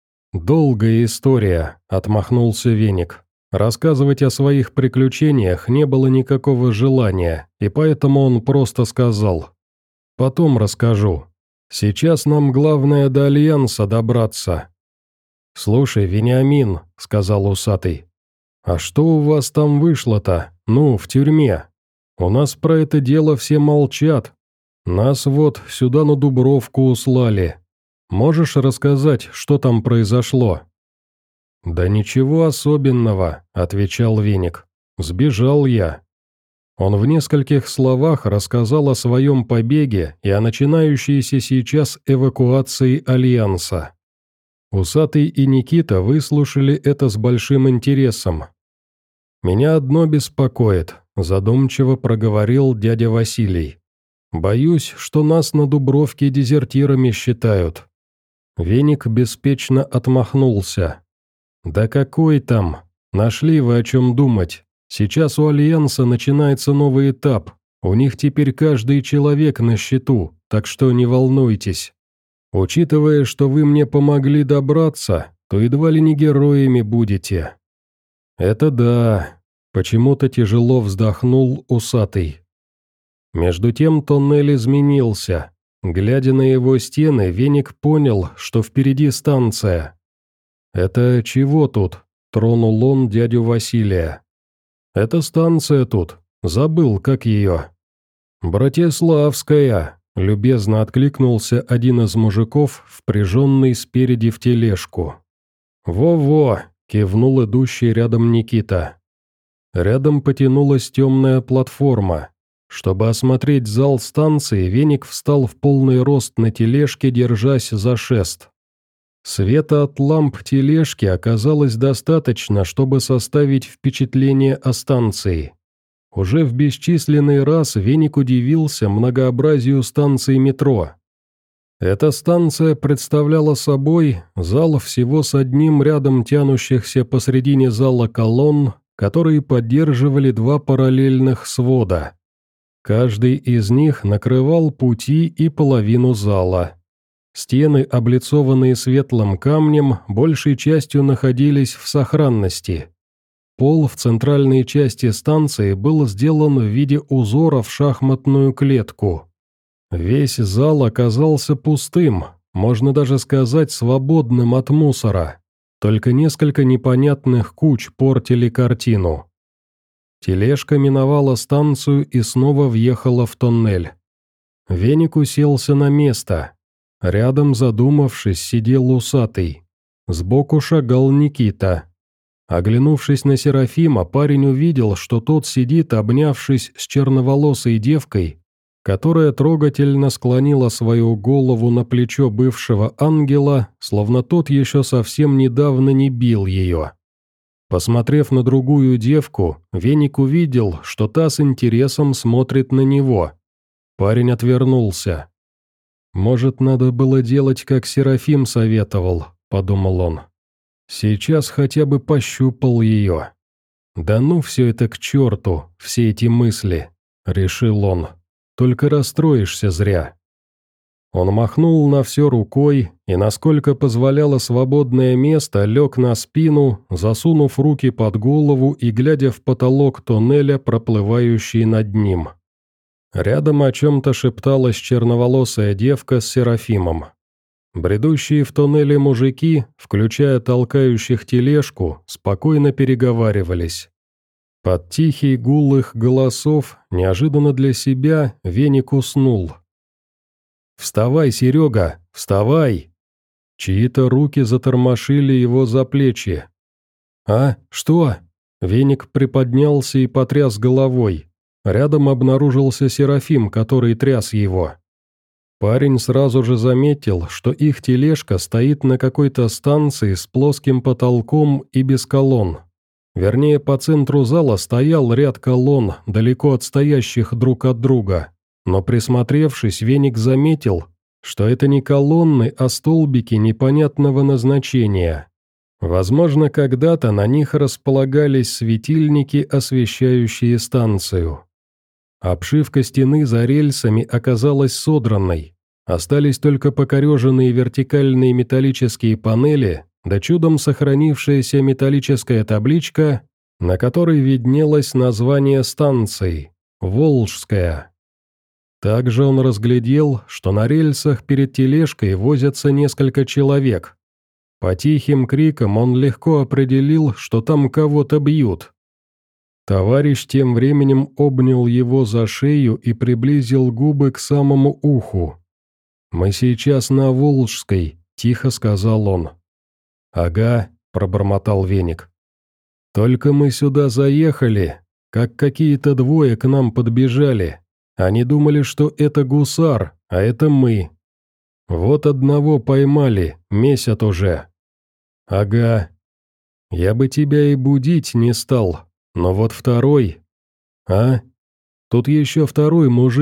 A: «Долгая история», — отмахнулся Веник. Рассказывать о своих приключениях не было никакого желания, и поэтому он просто сказал. «Потом расскажу. Сейчас нам главное до Альянса добраться». «Слушай, Вениамин», — сказал усатый, — «а что у вас там вышло-то? Ну, в тюрьме? У нас про это дело все молчат. Нас вот сюда на Дубровку услали. Можешь рассказать, что там произошло?» «Да ничего особенного», — отвечал Веник. «Сбежал я». Он в нескольких словах рассказал о своем побеге и о начинающейся сейчас эвакуации Альянса. Усатый и Никита выслушали это с большим интересом. «Меня одно беспокоит», — задумчиво проговорил дядя Василий. Боюсь, что нас на Дубровке дезертирами считают». Веник беспечно отмахнулся. «Да какой там? Нашли вы о чем думать. Сейчас у Альянса начинается новый этап. У них теперь каждый человек на счету, так что не волнуйтесь. Учитывая, что вы мне помогли добраться, то едва ли не героями будете». «Это да», — почему-то тяжело вздохнул усатый. Между тем тоннель изменился. Глядя на его стены, Веник понял, что впереди станция. «Это чего тут?» — тронул он дядю Василия. «Это станция тут. Забыл, как ее». «Братиславская», — любезно откликнулся один из мужиков, впряженный спереди в тележку. «Во-во», — кивнул идущий рядом Никита. Рядом потянулась темная платформа. Чтобы осмотреть зал станции, Веник встал в полный рост на тележке, держась за шест. Света от ламп тележки оказалось достаточно, чтобы составить впечатление о станции. Уже в бесчисленный раз Веник удивился многообразию станций метро. Эта станция представляла собой зал всего с одним рядом тянущихся посредине зала колонн, которые поддерживали два параллельных свода. Каждый из них накрывал пути и половину зала. Стены, облицованные светлым камнем, большей частью находились в сохранности. Пол в центральной части станции был сделан в виде узора в шахматную клетку. Весь зал оказался пустым, можно даже сказать, свободным от мусора. Только несколько непонятных куч портили картину. Тележка миновала станцию и снова въехала в тоннель. Веник уселся на место. Рядом, задумавшись, сидел усатый. Сбоку шагал Никита. Оглянувшись на Серафима, парень увидел, что тот сидит, обнявшись с черноволосой девкой, которая трогательно склонила свою голову на плечо бывшего ангела, словно тот еще совсем недавно не бил ее. Посмотрев на другую девку, Веник увидел, что та с интересом смотрит на него. Парень отвернулся. «Может, надо было делать, как Серафим советовал», — подумал он. «Сейчас хотя бы пощупал ее». «Да ну все это к черту, все эти мысли», — решил он. «Только расстроишься зря». Он махнул на все рукой и, насколько позволяло свободное место, лег на спину, засунув руки под голову и глядя в потолок тоннеля, проплывающий над ним. Рядом о чем-то шепталась черноволосая девка с Серафимом. Бредущие в тоннеле мужики, включая толкающих тележку, спокойно переговаривались. Под тихий гул их голосов, неожиданно для себя, Веник уснул. «Вставай, Серега, вставай!» Чьи-то руки затормошили его за плечи. «А, что?» Веник приподнялся и потряс головой. Рядом обнаружился Серафим, который тряс его. Парень сразу же заметил, что их тележка стоит на какой-то станции с плоским потолком и без колонн. Вернее, по центру зала стоял ряд колонн, далеко отстоящих друг от друга. Но присмотревшись, Веник заметил, что это не колонны, а столбики непонятного назначения. Возможно, когда-то на них располагались светильники, освещающие станцию. Обшивка стены за рельсами оказалась содранной. Остались только покореженные вертикальные металлические панели, да чудом сохранившаяся металлическая табличка, на которой виднелось название станции – «Волжская». Также он разглядел, что на рельсах перед тележкой возятся несколько человек. По тихим крикам он легко определил, что там кого-то бьют. Товарищ тем временем обнял его за шею и приблизил губы к самому уху. «Мы сейчас на Волжской», — тихо сказал он. «Ага», — пробормотал Веник. «Только мы сюда заехали, как какие-то двое к нам подбежали. Они думали, что это гусар, а это мы. Вот одного поймали, месяц уже». «Ага. Я бы тебя и будить не стал, но вот второй... А? Тут еще второй мужик,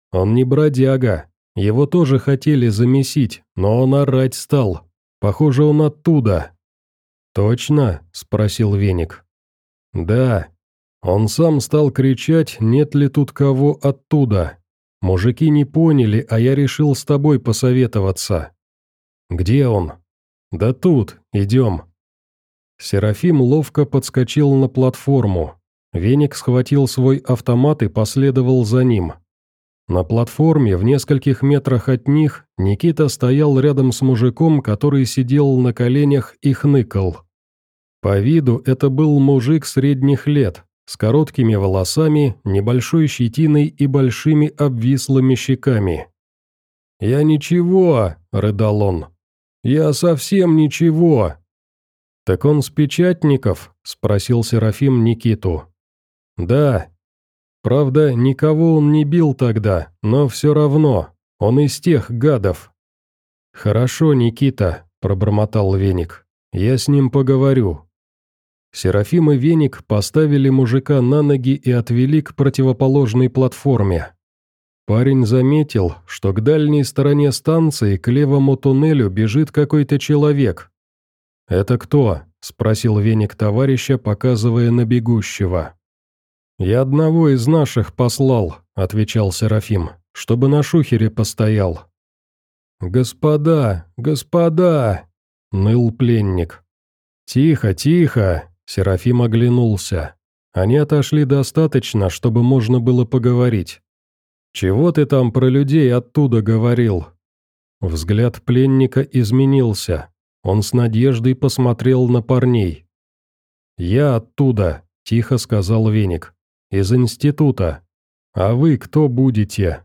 A: Он не бродяга. Его тоже хотели замесить, но он орать стал. Похоже, он оттуда». «Точно?» – спросил Веник. «Да. Он сам стал кричать, нет ли тут кого оттуда. Мужики не поняли, а я решил с тобой посоветоваться». «Где он?» «Да тут, идем». Серафим ловко подскочил на платформу. Веник схватил свой автомат и последовал за ним. На платформе, в нескольких метрах от них, Никита стоял рядом с мужиком, который сидел на коленях и хныкал. По виду это был мужик средних лет, с короткими волосами, небольшой щетиной и большими обвислыми щеками. «Я ничего», — рыдал он. «Я совсем ничего». «Так он с печатников?» — спросил Серафим Никиту. «Да. Правда, никого он не бил тогда, но все равно, он из тех гадов». «Хорошо, Никита», — пробормотал Веник. «Я с ним поговорю». Серафим и Веник поставили мужика на ноги и отвели к противоположной платформе. Парень заметил, что к дальней стороне станции, к левому туннелю, бежит какой-то человек. «Это кто?» – спросил Веник товарища, показывая на бегущего. «Я одного из наших послал», – отвечал Серафим, – «чтобы на шухере постоял». «Господа, господа!» – ныл пленник. «Тихо, тихо!» – Серафим оглянулся. Они отошли достаточно, чтобы можно было поговорить. «Чего ты там про людей оттуда говорил?» Взгляд пленника изменился. Он с надеждой посмотрел на парней. «Я оттуда», – тихо сказал Веник. «Из института. А вы кто будете?»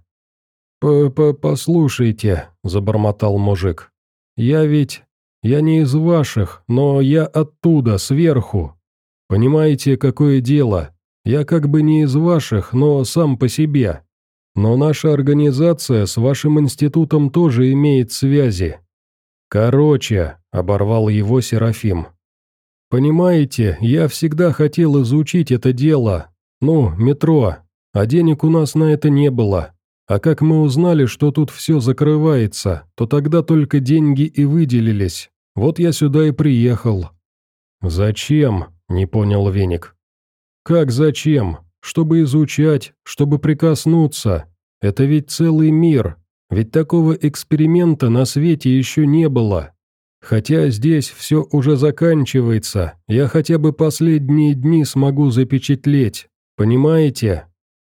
A: «П-п-послушайте», – забормотал мужик. «Я ведь... Я не из ваших, но я оттуда, сверху. Понимаете, какое дело? Я как бы не из ваших, но сам по себе. Но наша организация с вашим институтом тоже имеет связи». «Короче», — оборвал его Серафим. «Понимаете, я всегда хотел изучить это дело. Ну, метро. А денег у нас на это не было. А как мы узнали, что тут все закрывается, то тогда только деньги и выделились. Вот я сюда и приехал». «Зачем?» – не понял Веник. «Как зачем? Чтобы изучать, чтобы прикоснуться. Это ведь целый мир. Ведь такого эксперимента на свете еще не было. Хотя здесь все уже заканчивается, я хотя бы последние дни смогу запечатлеть. Понимаете?»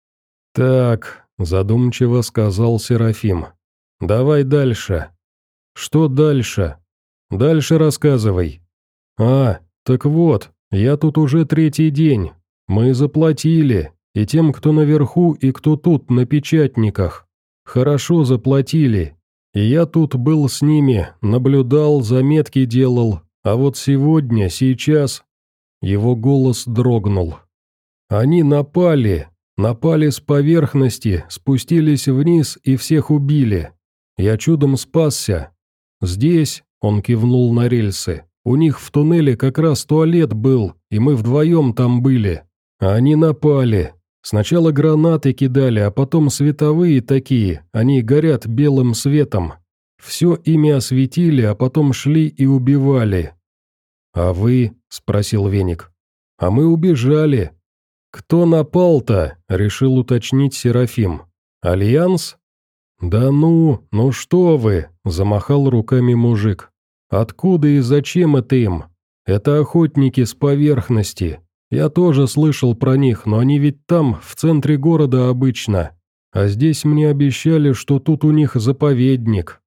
A: «Так», – задумчиво сказал Серафим. «Давай дальше». «Что дальше?» «Дальше рассказывай». «А, так вот, я тут уже третий день. Мы заплатили, и тем, кто наверху, и кто тут на печатниках. Хорошо заплатили. И я тут был с ними, наблюдал, заметки делал. А вот сегодня, сейчас...» Его голос дрогнул. «Они напали, напали с поверхности, спустились вниз и всех убили. Я чудом спасся. Здесь...» Он кивнул на рельсы. «У них в туннеле как раз туалет был, и мы вдвоем там были. А они напали. Сначала гранаты кидали, а потом световые такие, они горят белым светом. Все ими осветили, а потом шли и убивали». «А вы?» – спросил Веник. «А мы убежали». «Кто напал-то?» – решил уточнить Серафим. «Альянс?» «Да ну, ну что вы!» – замахал руками мужик. «Откуда и зачем это им? Это охотники с поверхности. Я тоже слышал про них, но они ведь там, в центре города обычно. А здесь мне обещали, что тут у них заповедник».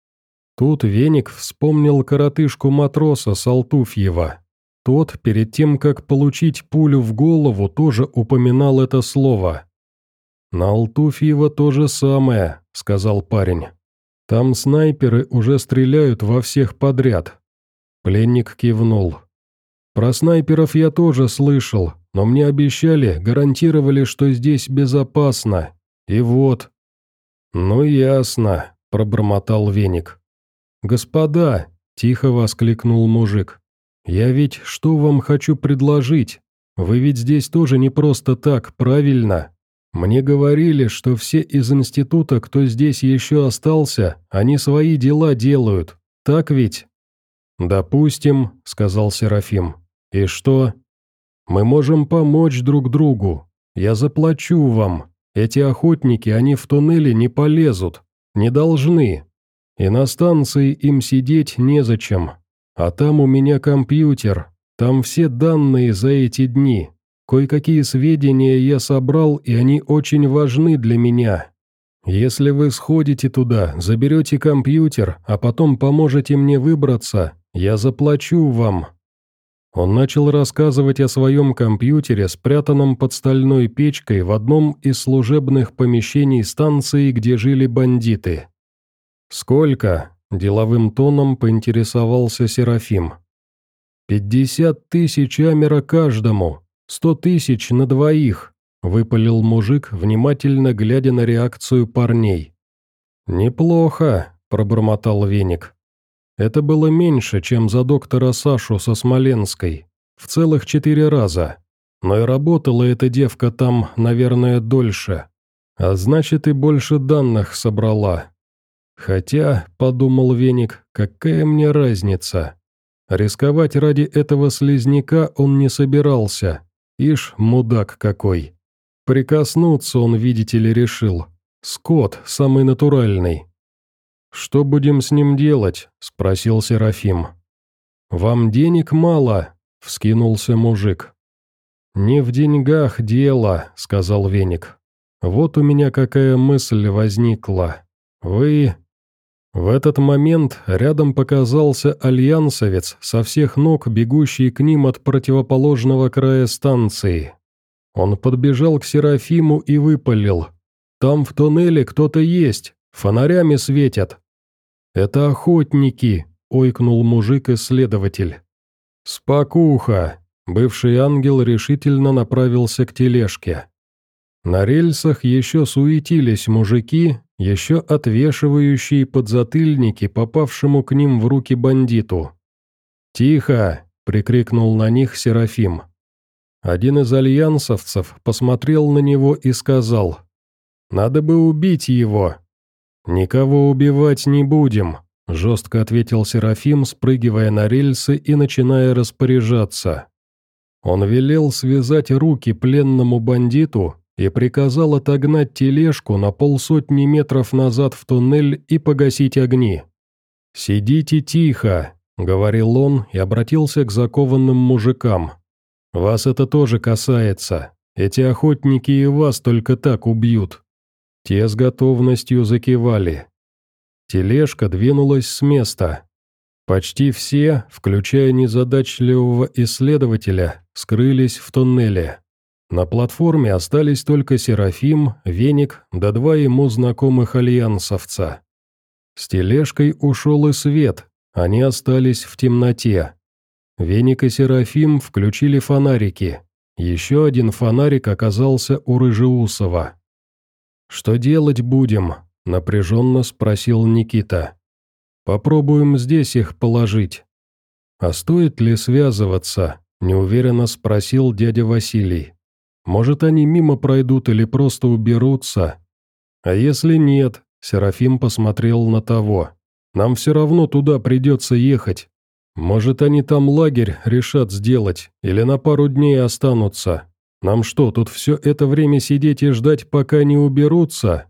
A: Тут Веник вспомнил коротышку-матроса Салтуфьева. Тот, перед тем, как получить пулю в голову, тоже упоминал это слово. «На Алтуфьева то же самое», — сказал парень. «Там снайперы уже стреляют во всех подряд». Пленник кивнул. «Про снайперов я тоже слышал, но мне обещали, гарантировали, что здесь безопасно. И вот...» «Ну ясно», — пробормотал Веник. «Господа», — тихо воскликнул мужик, — «я ведь что вам хочу предложить? Вы ведь здесь тоже не просто так, правильно? Мне говорили, что все из института, кто здесь еще остался, они свои дела делают. Так ведь?» «Допустим», — сказал Серафим. «И что?» «Мы можем помочь друг другу. Я заплачу вам. Эти охотники, они в туннеле не полезут. Не должны. И на станции им сидеть незачем. А там у меня компьютер. Там все данные за эти дни. Кое-какие сведения я собрал, и они очень важны для меня. Если вы сходите туда, заберете компьютер, а потом поможете мне выбраться, я заплачу вам». Он начал рассказывать о своем компьютере, спрятанном под стальной печкой в одном из служебных помещений станции, где жили бандиты. «Сколько?» – деловым тоном поинтересовался Серафим. «Пятьдесят тысяч амера каждому, сто тысяч на двоих», – выпалил мужик, внимательно глядя на реакцию парней. «Неплохо», – пробормотал Веник. «Это было меньше, чем за доктора Сашу со Смоленской, в целых четыре раза. Но и работала эта девка там, наверное, дольше. А значит, и больше данных собрала. Хотя, — подумал Веник, — какая мне разница? Рисковать ради этого слизняка он не собирался. Ишь, мудак какой. Прикоснуться он, видите ли, решил. Скот, самый натуральный». «Что будем с ним делать?» – спросил Серафим. «Вам денег мало?» – вскинулся мужик. «Не в деньгах дело», – сказал Веник. «Вот у меня какая мысль возникла. Вы...» В этот момент рядом показался альянсовец, со всех ног бегущий к ним от противоположного края станции. Он подбежал к Серафиму и выпалил. «Там в туннеле кто-то есть, фонарями светят». «Это охотники», — ойкнул мужик-исследователь. «Спокуха», — бывший ангел решительно направился к тележке. На рельсах еще суетились мужики, еще отвешивающие подзатыльники попавшему к ним в руки бандиту. «Тихо!» — прикрикнул на них Серафим. Один из альянсовцев посмотрел на него и сказал: «Надо бы убить его». «Никого убивать не будем», — жестко ответил Серафим, спрыгивая на рельсы и начиная распоряжаться. Он велел связать руки пленному бандиту и приказал отогнать тележку на полсотни метров назад в туннель и погасить огни. «Сидите тихо», — говорил он и обратился к закованным мужикам. «Вас это тоже касается. Эти охотники и вас только так убьют». Те с готовностью закивали. Тележка двинулась с места. Почти все, включая незадачливого исследователя, скрылись в туннеле. На платформе остались только Серафим, Веник да два ему знакомых альянсовца. С тележкой ушел и свет, они остались в темноте. Веник и Серафим включили фонарики. Еще один фонарик оказался у Рыжеусова. «Что делать будем?» – напряженно спросил Никита. «Попробуем здесь их положить». «А стоит ли связываться?» – неуверенно спросил дядя Василий. «Может, они мимо пройдут или просто уберутся?» «А если нет?» – Серафим посмотрел на того. «Нам все равно туда придется ехать. Может, они там лагерь решат сделать или на пару дней останутся. Нам что, тут все это время сидеть и ждать, пока не уберутся?»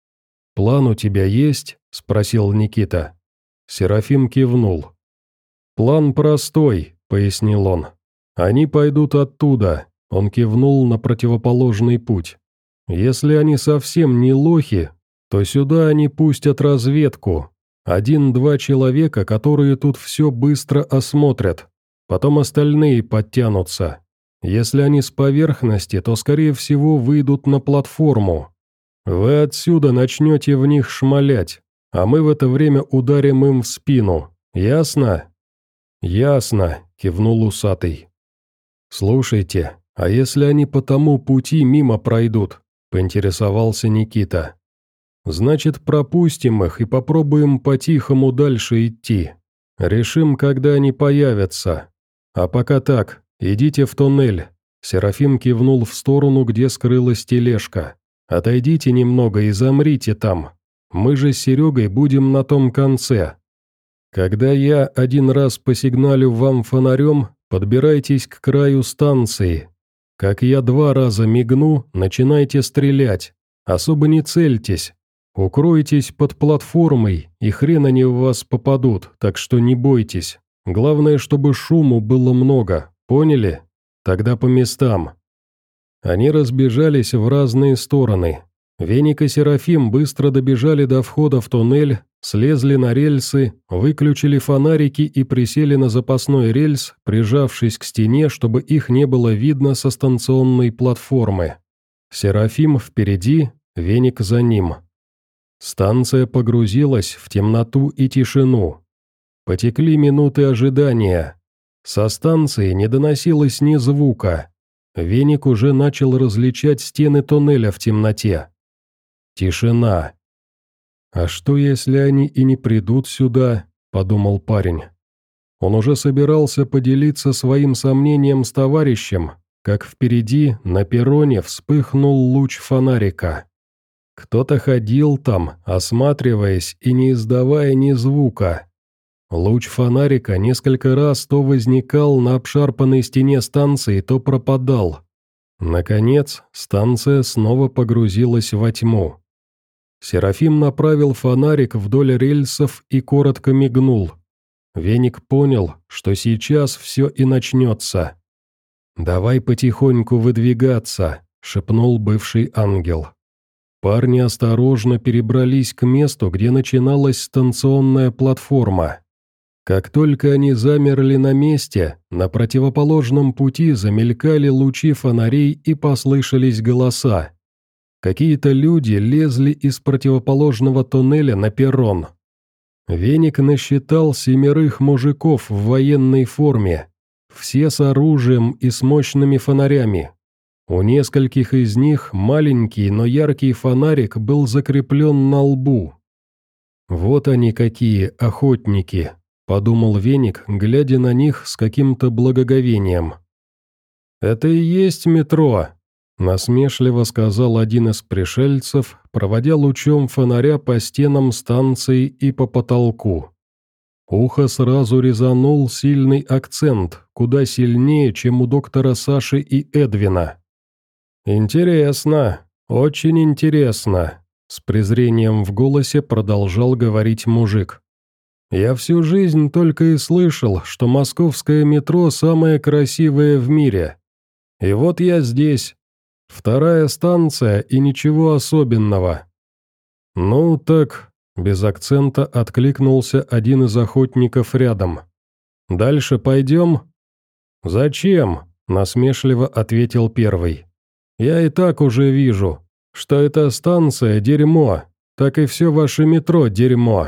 A: «План у тебя есть?» – спросил Никита. Серафим кивнул. «План простой», – пояснил он. «Они пойдут оттуда», – он кивнул на противоположный путь. «Если они совсем не лохи, то сюда они пустят разведку. Один-два человека, которые тут все быстро осмотрят. Потом остальные подтянутся. Если они с поверхности, то, скорее всего, выйдут на платформу. Вы отсюда начнете в них шмалять, а мы в это время ударим им в спину. Ясно?» «Ясно», — кивнул усатый. «Слушайте, а если они по тому пути мимо пройдут?» — поинтересовался Никита. «Значит, пропустим их и попробуем по-тихому дальше идти. Решим, когда они появятся. А пока так, идите в туннель». Серафим кивнул в сторону, где скрылась тележка. Отойдите немного и замрите там. Мы же с Серегой будем на том конце. Когда я один раз посигналю вам фонарем, подбирайтесь к краю станции. Как я два раза мигну, начинайте стрелять. Особо не цельтесь. Укройтесь под платформой, и хрен они в вас попадут, так что не бойтесь. Главное, чтобы шуму было много, поняли? Тогда по местам». Они разбежались в разные стороны. Веник и Серафим быстро добежали до входа в туннель, слезли на рельсы, выключили фонарики и присели на запасной рельс, прижавшись к стене, чтобы их не было видно со станционной платформы. Серафим впереди, Веник за ним. Станция погрузилась в темноту и тишину. Потекли минуты ожидания. Со станции не доносилось ни звука. Веник уже начал различать стены туннеля в темноте. Тишина. «А что, если они и не придут сюда?» – подумал парень. Он уже собирался поделиться своим сомнением с товарищем, как впереди, на перроне, вспыхнул луч фонарика. Кто-то ходил там, осматриваясь и не издавая ни звука. Луч фонарика несколько раз то возникал на обшарпанной стене станции, то пропадал. Наконец, станция снова погрузилась во тьму. Серафим направил фонарик вдоль рельсов и коротко мигнул. Веник понял, что сейчас все и начнется. «Давай потихоньку выдвигаться», — шепнул бывший ангел. Парни осторожно перебрались к месту, где начиналась станционная платформа. Как только они замерли на месте, на противоположном пути замелькали лучи фонарей и послышались голоса. Какие-то люди лезли из противоположного туннеля на перрон. Веник насчитал семерых мужиков в военной форме, все с оружием и с мощными фонарями. У нескольких из них маленький, но яркий фонарик был закреплен на лбу. «Вот они какие охотники», — подумал Веник, глядя на них с каким-то благоговением. «Это и есть метро», — насмешливо сказал один из пришельцев, проводя лучом фонаря по стенам станции и по потолку. Ухо сразу резанул сильный акцент, куда сильнее, чем у доктора Саши и Эдвина. «Интересно, очень интересно», — с презрением в голосе продолжал говорить мужик. «Я всю жизнь только и слышал, что московское метро самое красивое в мире. И вот я здесь. Вторая станция и ничего особенного». «Ну так», — без акцента откликнулся один из охотников рядом. «Дальше пойдем?» «Зачем?» — насмешливо ответил первый. «Я и так уже вижу, что эта станция – дерьмо, так и все ваше метро – дерьмо».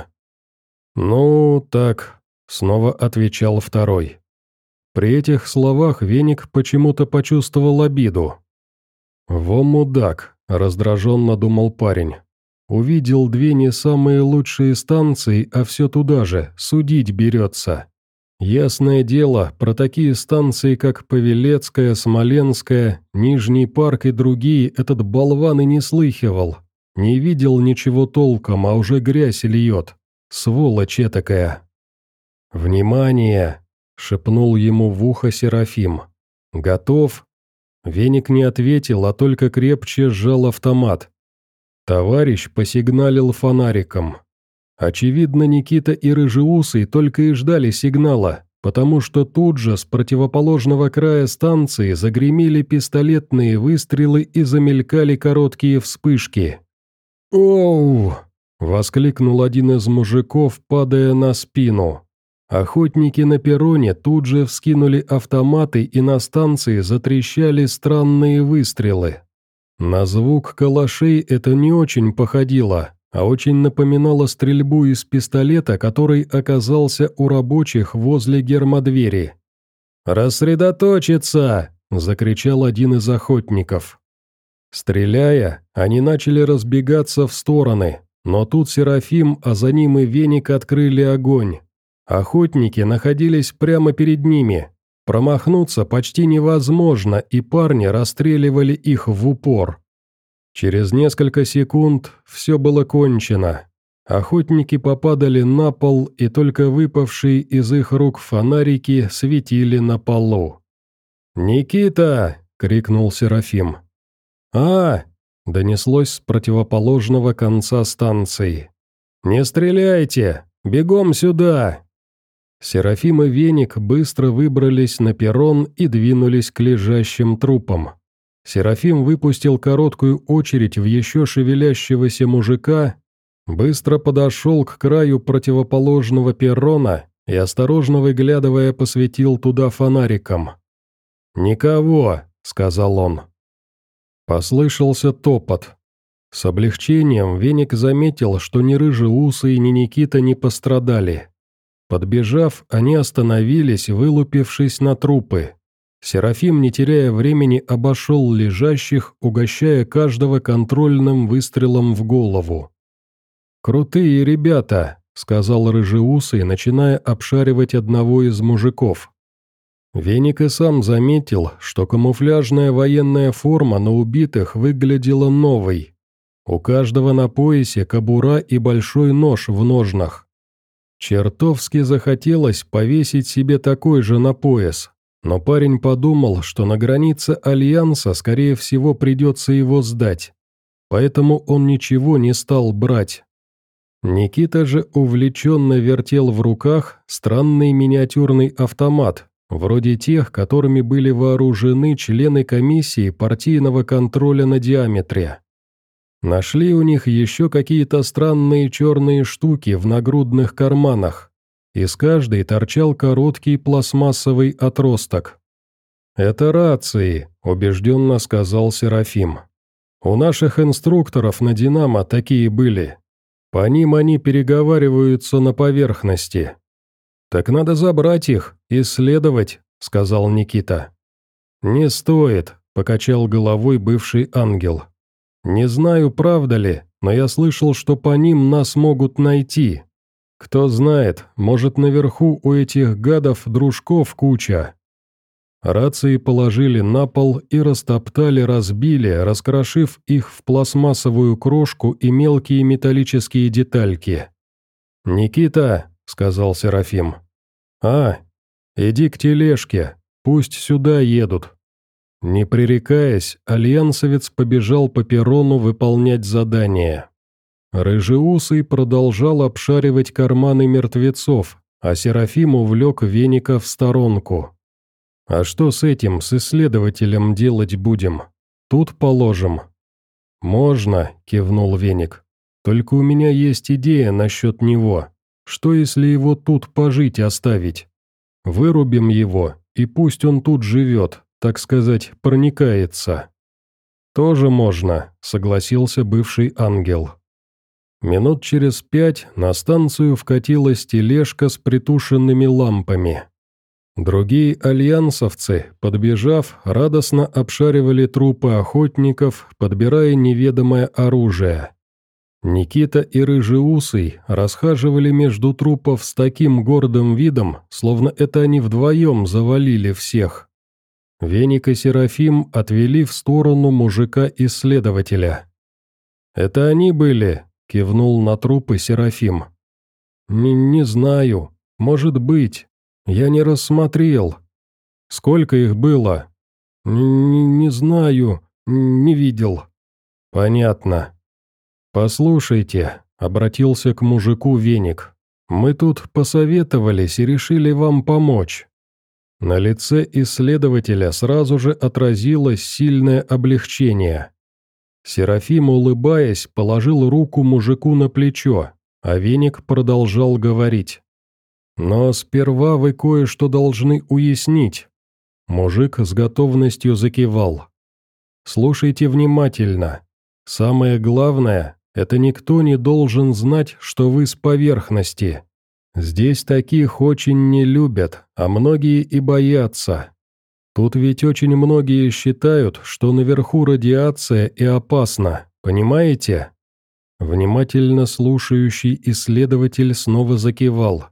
A: «Ну, так», – снова отвечал второй. При этих словах Веник почему-то почувствовал обиду. «Во мудак», – раздраженно думал парень. «Увидел две не самые лучшие станции, а все туда же, судить берется. Ясное дело, про такие станции, как Павелецкая, Смоленская, Нижний парк и другие, этот болван и не слыхивал. Не видел ничего толком, а уже грязь льет. Сволочь этакая». «Внимание!» — шепнул ему в ухо Серафим. «Готов?» Веник не ответил, а только крепче сжал автомат. Товарищ посигналил фонариком. Очевидно, Никита и Рыжеусый только и ждали сигнала, потому что тут же с противоположного края станции загремели пистолетные выстрелы и замелькали короткие вспышки. «Оу!» — воскликнул один из мужиков, падая на спину. Охотники на перроне тут же вскинули автоматы, и на станции затрещали странные выстрелы. На звук калашей это не очень походило, а очень напоминало стрельбу из пистолета, который оказался у рабочих возле гермодвери. «Рассредоточиться!» – закричал один из охотников. Стреляя, они начали разбегаться в стороны, но тут Серафим, а за ним и Веник открыли огонь. Охотники находились прямо перед ними. Промахнуться почти невозможно, и парни расстреливали их в упор. Через несколько секунд все было кончено. Охотники попадали на пол, и только выпавшие из их рук фонарики светили на полу. «Никита!» — крикнул Серафим. «А!» — донеслось с противоположного конца станции. «Не стреляйте! Бегом сюда!» Серафим и Веник быстро выбрались на перрон и двинулись к лежащим трупам. Серафим выпустил короткую очередь в еще шевелящегося мужика, быстро подошел к краю противоположного перрона и, осторожно выглядывая, посветил туда фонариком. «Никого», — сказал он. Послышался топот. С облегчением Веник заметил, что ни Рыжеусый, ни Никита не пострадали. Подбежав, они остановились, вылупившись на трупы. Серафим, не теряя времени, обошел лежащих, угощая каждого контрольным выстрелом в голову. «Крутые ребята», — сказал Рыжеусый, начиная обшаривать одного из мужиков. Веник и сам заметил, что камуфляжная военная форма на убитых выглядела новой. У каждого на поясе кобура и большой нож в ножнах. Чертовски захотелось повесить себе такой же на пояс, но парень подумал, что на границе Альянса, скорее всего, придется его сдать. Поэтому он ничего не стал брать. Никита же увлеченно вертел в руках странный миниатюрный автомат, вроде тех, которыми были вооружены члены комиссии партийного контроля на диаметре. Нашли у них еще какие-то странные черные штуки в нагрудных карманах. Из каждой торчал короткий пластмассовый отросток. «Это рации», — убежденно сказал Серафим. «У наших инструкторов на «Динамо» такие были. По ним они переговариваются на поверхности». «Так надо забрать их, исследовать», — сказал Никита. «Не стоит», — покачал головой бывший ангел. «Не знаю, правда ли, но я слышал, что по ним нас могут найти. Кто знает, может, наверху у этих гадов дружков куча». Рации положили на пол и растоптали, разбили, раскрошив их в пластмассовую крошку и мелкие металлические детальки. «Никита», — сказал Серафим. «А, иди к тележке, пусть сюда едут». Не пререкаясь, альянсовец побежал по перрону выполнять задание. Рыжеусый продолжал обшаривать карманы мертвецов, а Серафим увлек Веника в сторонку. «А что с этим, с исследователем делать будем? Тут положим». «Можно», — кивнул Веник. «Только у меня есть идея насчет него. Что, если его тут пожить оставить? Вырубим его, и пусть он тут живет, так сказать, проникается». «Тоже можно», — согласился бывший ангел. Минут через пять на станцию вкатилась тележка с притушенными лампами. Другие альянсовцы, подбежав, радостно обшаривали трупы охотников, подбирая неведомое оружие. Никита и Рыжеусый расхаживали между трупов с таким гордым видом, словно это они вдвоем завалили всех. Веник и Серафим отвели в сторону мужика-исследователя. «Это они были?» — кивнул на трупы Серафим. «Не, не знаю. Может быть. Я не рассмотрел. Сколько их было?» «Не, не знаю. Не видел». «Понятно. Послушайте», — обратился к мужику Веник. «Мы тут посоветовались и решили вам помочь». На лице исследователя сразу же отразилось сильное облегчение. Серафим, улыбаясь, положил руку мужику на плечо, а Веник продолжал говорить. «Но сперва вы кое-что должны уяснить». Мужик с готовностью закивал. «Слушайте внимательно. Самое главное, это никто не должен знать, что вы с поверхности. Здесь таких очень не любят, а многие и боятся. Тут ведь очень многие считают, что наверху радиация и опасно, понимаете?» Внимательно слушающий исследователь снова закивал.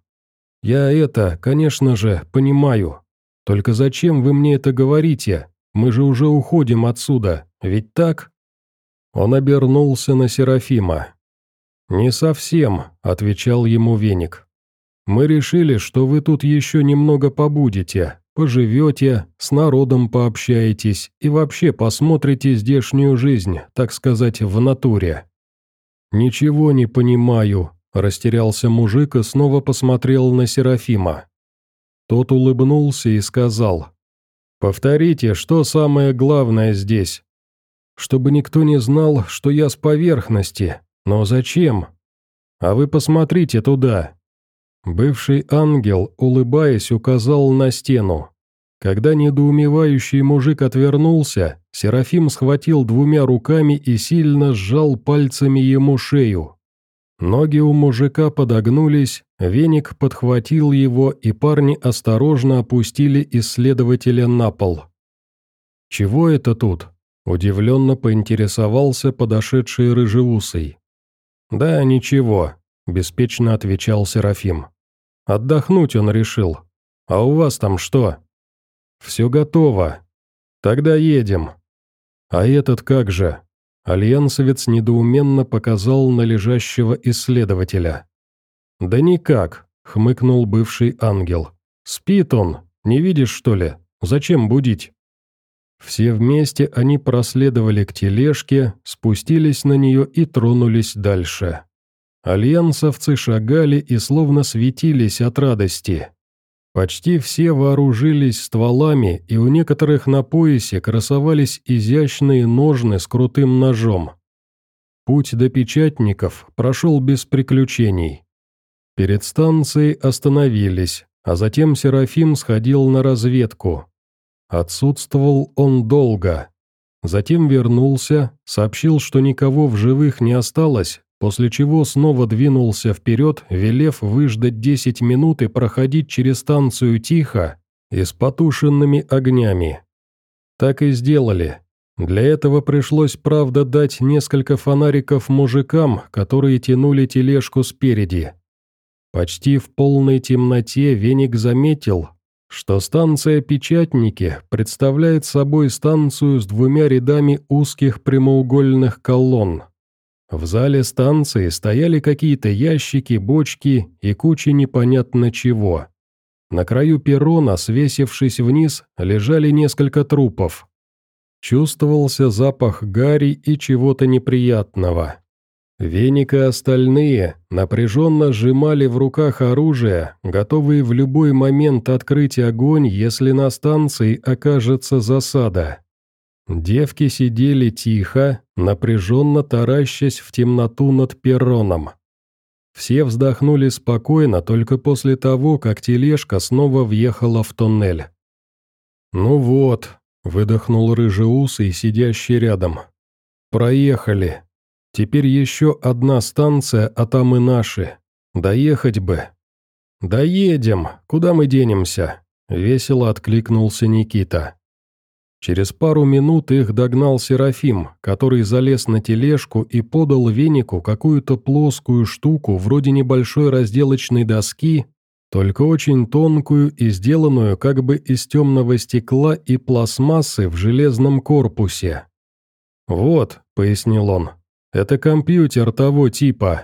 A: «Я это, конечно же, понимаю. Только зачем вы мне это говорите? Мы же уже уходим отсюда, ведь так?» Он обернулся на Серафима. «Не совсем», — отвечал ему Веник. «Мы решили, что вы тут еще немного побудете, поживете, с народом пообщаетесь и вообще посмотрите здешнюю жизнь, так сказать, в натуре». «Ничего не понимаю», — растерялся мужик и снова посмотрел на Серафима. Тот улыбнулся и сказал: «Повторите, что самое главное здесь?» «Чтобы никто не знал, что я с поверхности. Но зачем? А вы посмотрите туда». Бывший ангел, улыбаясь, указал на стену. Когда недоумевающий мужик отвернулся, Серафим схватил двумя руками и сильно сжал пальцами ему шею. Ноги у мужика подогнулись, Веник подхватил его, и парни осторожно опустили исследователя на пол. «Чего это тут?» – удивленно поинтересовался подошедший рыжеусый. «Да, ничего», – беспечно отвечал Серафим. «Отдохнуть он решил. А у вас там что?» «Все готово. Тогда едем». «А этот как же?» Альянсовец недоуменно показал на лежащего исследователя. «Да никак», — хмыкнул бывший ангел. «Спит он, не видишь, что ли? Зачем будить?» Все вместе они проследовали к тележке, спустились на нее и тронулись дальше. Альянсовцы шагали и словно светились от радости. Почти все вооружились стволами, и у некоторых на поясе красовались изящные ножны с крутым ножом. Путь до печатников прошел без приключений. Перед станцией остановились, а затем Серафим сходил на разведку. Отсутствовал он долго. Затем вернулся, сообщил, что никого в живых не осталось, после чего снова двинулся вперед, велев выждать десять минут и проходить через станцию тихо и с потушенными огнями. Так и сделали. Для этого пришлось, правда, дать несколько фонариков мужикам, которые тянули тележку спереди. Почти в полной темноте Веник заметил, что станция Печатники представляет собой станцию с двумя рядами узких прямоугольных колонн. В зале станции стояли какие-то ящики, бочки и куча непонятно чего. На краю перрона, свесившись вниз, лежали несколько трупов. Чувствовался запах гари и чего-то неприятного. Веник и остальные напряженно сжимали в руках оружие, готовые в любой момент открыть огонь, если на станции окажется засада. Девки сидели тихо, напряженно таращась в темноту над перроном. Все вздохнули спокойно только после того, как тележка снова въехала в туннель. «Ну вот», — выдохнул рыжеусый, сидящий рядом. «Проехали. Теперь еще одна станция, а там и наши. Доехать бы». «Доедем. Куда мы денемся?» — весело откликнулся Никита. Через пару минут их догнал Серафим, который залез на тележку и подал Венику какую-то плоскую штуку вроде небольшой разделочной доски, только очень тонкую и сделанную как бы из темного стекла и пластмассы в железном корпусе. «Вот», — пояснил он, — «это компьютер того типа».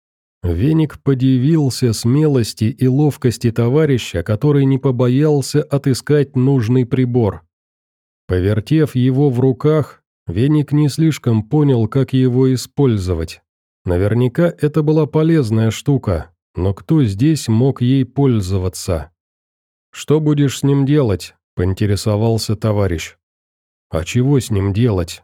A: Веник подивился смелости и ловкости товарища, который не побоялся отыскать нужный прибор. Повертев его в руках, Веник не слишком понял, как его использовать. Наверняка это была полезная штука, но кто здесь мог ей пользоваться? «Что будешь с ним делать?» – поинтересовался товарищ. «А чего с ним делать?»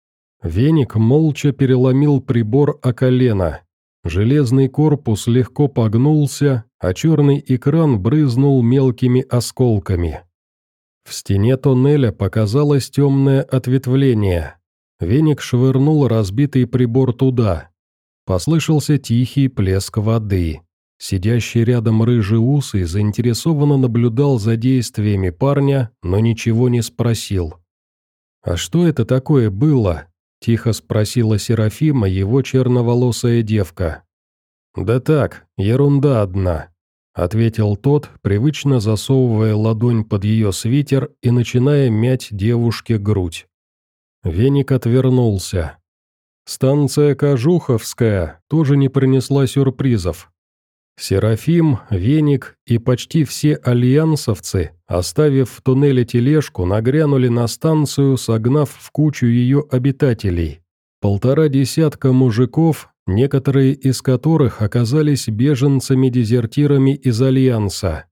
A: Веник молча переломил прибор о колено. Железный корпус легко погнулся, а черный экран брызнул мелкими осколками. В стене тоннеля показалось темное ответвление. Веник швырнул разбитый прибор туда. Послышался тихий плеск воды. Сидящий рядом рыжеусый заинтересованно наблюдал за действиями парня, но ничего не спросил. «А что это такое было?» – тихо спросила Серафима его черноволосая девка. «Да так, ерунда одна», — ответил тот, привычно засовывая ладонь под ее свитер и начиная мять девушке грудь. Веник отвернулся. Станция Кожуховская тоже не принесла сюрпризов. Серафим, Веник и почти все альянсовцы, оставив в туннеле тележку, нагрянули на станцию, согнав в кучу ее обитателей. Полтора десятка мужиков, некоторые из которых оказались беженцами-дезертирами из Альянса.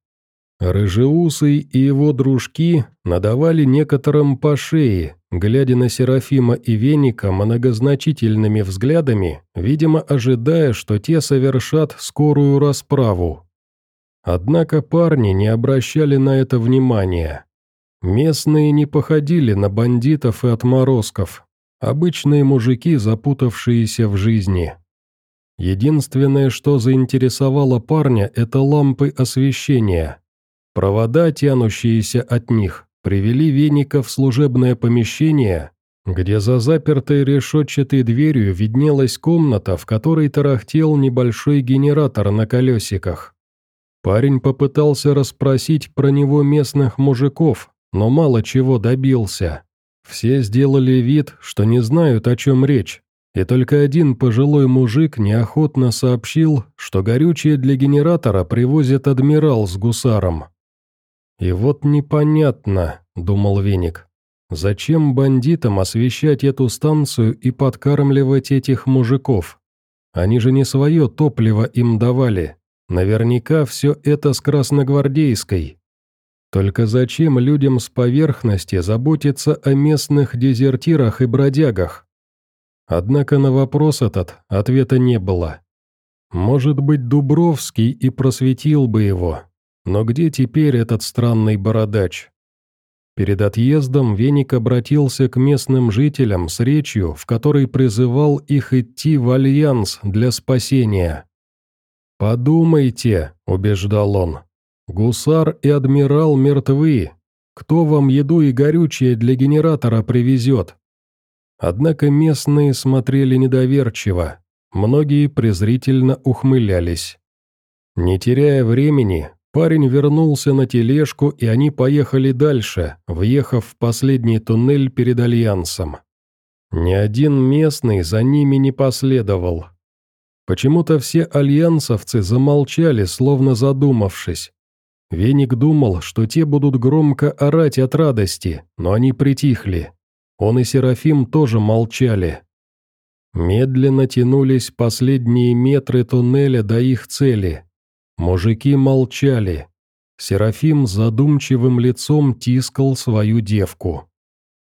A: Рыжеусый и его дружки надавали некоторым по шее, глядя на Серафима и Веника многозначительными взглядами, видимо, ожидая, что те совершат скорую расправу. Однако парни не обращали на это внимания. Местные не походили на бандитов и отморозков, обычные мужики, запутавшиеся в жизни. Единственное, что заинтересовало парня, это лампы освещения. Провода, тянущиеся от них, привели Веника в служебное помещение, где за запертой решетчатой дверью виднелась комната, в которой тарахтел небольшой генератор на колесиках. Парень попытался расспросить про него местных мужиков, но мало чего добился. Все сделали вид, что не знают, о чем речь, и только один пожилой мужик неохотно сообщил, что горючее для генератора привозит адмирал с гусаром. «И вот непонятно», — думал Веник, — «зачем бандитам освещать эту станцию и подкармливать этих мужиков? Они же не свое топливо им давали, наверняка все это с красногвардейской. Только зачем людям с поверхности заботиться о местных дезертирах и бродягах?» Однако на вопрос этот ответа не было. Может быть, Дубровский и просветил бы его. Но где теперь этот странный бородач? Перед отъездом Веник обратился к местным жителям с речью, в которой призывал их идти в альянс для спасения. «Подумайте», — убеждал он, — «гусар и адмирал мертвы. Кто вам еду и горючее для генератора привезет?» Однако местные смотрели недоверчиво, многие презрительно ухмылялись. Не теряя времени, парень вернулся на тележку, и они поехали дальше, въехав в последний туннель перед Альянсом. Ни один местный за ними не последовал. Почему-то все альянсовцы замолчали, словно задумавшись. Веник думал, что те будут громко орать от радости, но они притихли. Он и Серафим тоже молчали. Медленно тянулись последние метры туннеля до их цели. Мужики молчали. Серафим с задумчивым лицом тискал свою девку.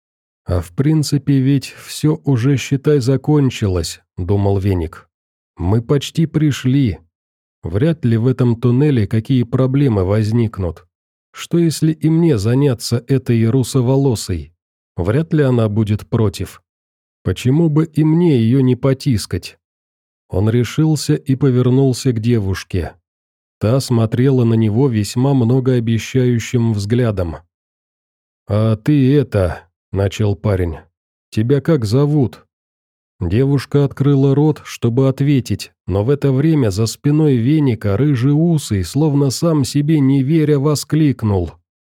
A: «А в принципе ведь все уже, считай, закончилось», — думал Веник. «Мы почти пришли. Вряд ли в этом туннеле какие проблемы возникнут. Что если и мне заняться этой русоволосой? Вряд ли она будет против. Почему бы и мне ее не потискать?» Он решился и повернулся к девушке. Та смотрела на него весьма многообещающим взглядом. «А ты это...» — начал парень. «Тебя как зовут?» Девушка открыла рот, чтобы ответить, но в это время за спиной Веника рыжеусый, словно сам себе не веря, воскликнул: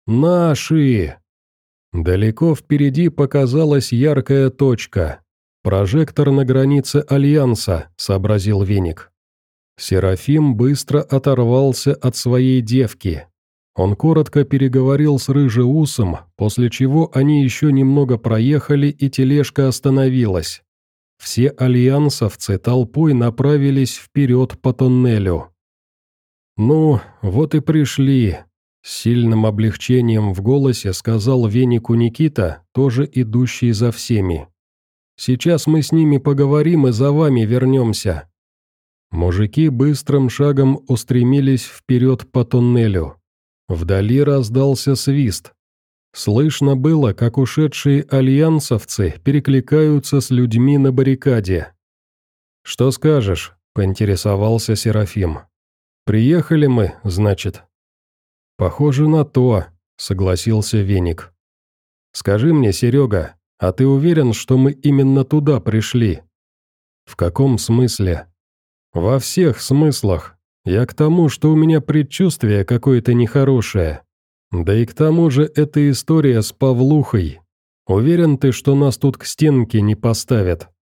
A: «Наши!» Далеко впереди показалась яркая точка. «Прожектор на границе Альянса», — сообразил Веник. Серафим быстро оторвался от своей девки. Он коротко переговорил с рыжеусом, после чего они еще немного проехали, и тележка остановилась. Все альянсовцы толпой направились вперед по туннелю. «Ну, вот и пришли», — с сильным облегчением в голосе сказал Венику Никита, тоже идущий за всеми. «Сейчас мы с ними поговорим и за вами вернемся». Мужики быстрым шагом устремились вперед по туннелю. Вдали раздался свист. Слышно было, как ушедшие альянсовцы перекликаются с людьми на баррикаде. «Что скажешь?» — поинтересовался Серафим. «Приехали мы, значит?» «Похоже на то», — согласился Веник. «Скажи мне, Серега, а ты уверен, что мы именно туда пришли?» «В каком смысле?» «Во всех смыслах. Я к тому, что у меня предчувствие какое-то нехорошее. Да и к тому же эта история с Павлухой. Уверен ты, что нас тут к стенке не поставят?»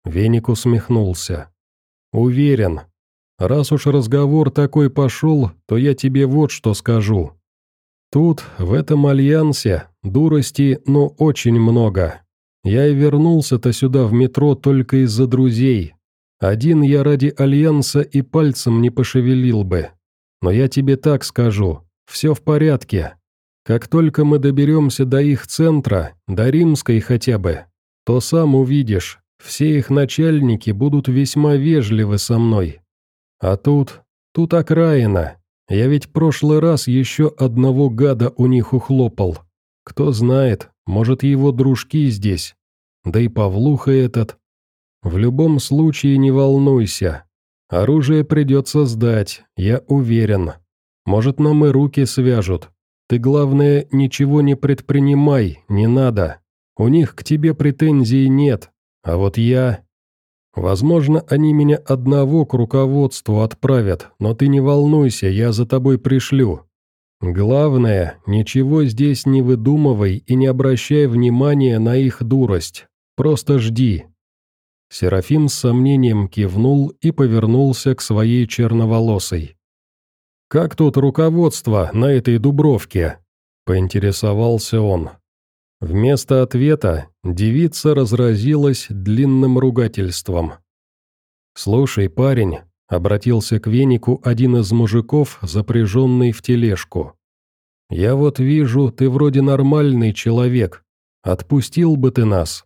A: Веник усмехнулся. «Уверен. Раз уж разговор такой пошел, то я тебе вот что скажу. Тут, в этом альянсе, дурости, ну, очень много. Я и вернулся-то сюда в метро только из-за друзей. Один я ради альянса и пальцем не пошевелил бы. Но я тебе так скажу, все в порядке. Как только мы доберемся до их центра, до Римской хотя бы, то сам увидишь, все их начальники будут весьма вежливы со мной. А тут, тут окраина. Я ведь прошлый раз еще одного гада у них ухлопал. Кто знает, может, его дружки здесь. Да и Павлуха этот. В любом случае не волнуйся. Оружие придется сдать, я уверен. Может, нам и руки свяжут. Ты, главное, ничего не предпринимай, не надо. У них к тебе претензий нет. А вот я... Возможно, они меня одного к руководству отправят, но ты не волнуйся, я за тобой пришлю. Главное, ничего здесь не выдумывай и не обращай внимания на их дурость. Просто жди». Серафим с сомнением кивнул и повернулся к своей черноволосой. «Как тут руководство на этой Дубровке?» – поинтересовался он. Вместо ответа девица разразилась длинным ругательством. «Слушай, парень», — обратился к Венику один из мужиков, запряженный в тележку. «Я вот вижу, ты вроде нормальный человек. Отпустил бы ты нас».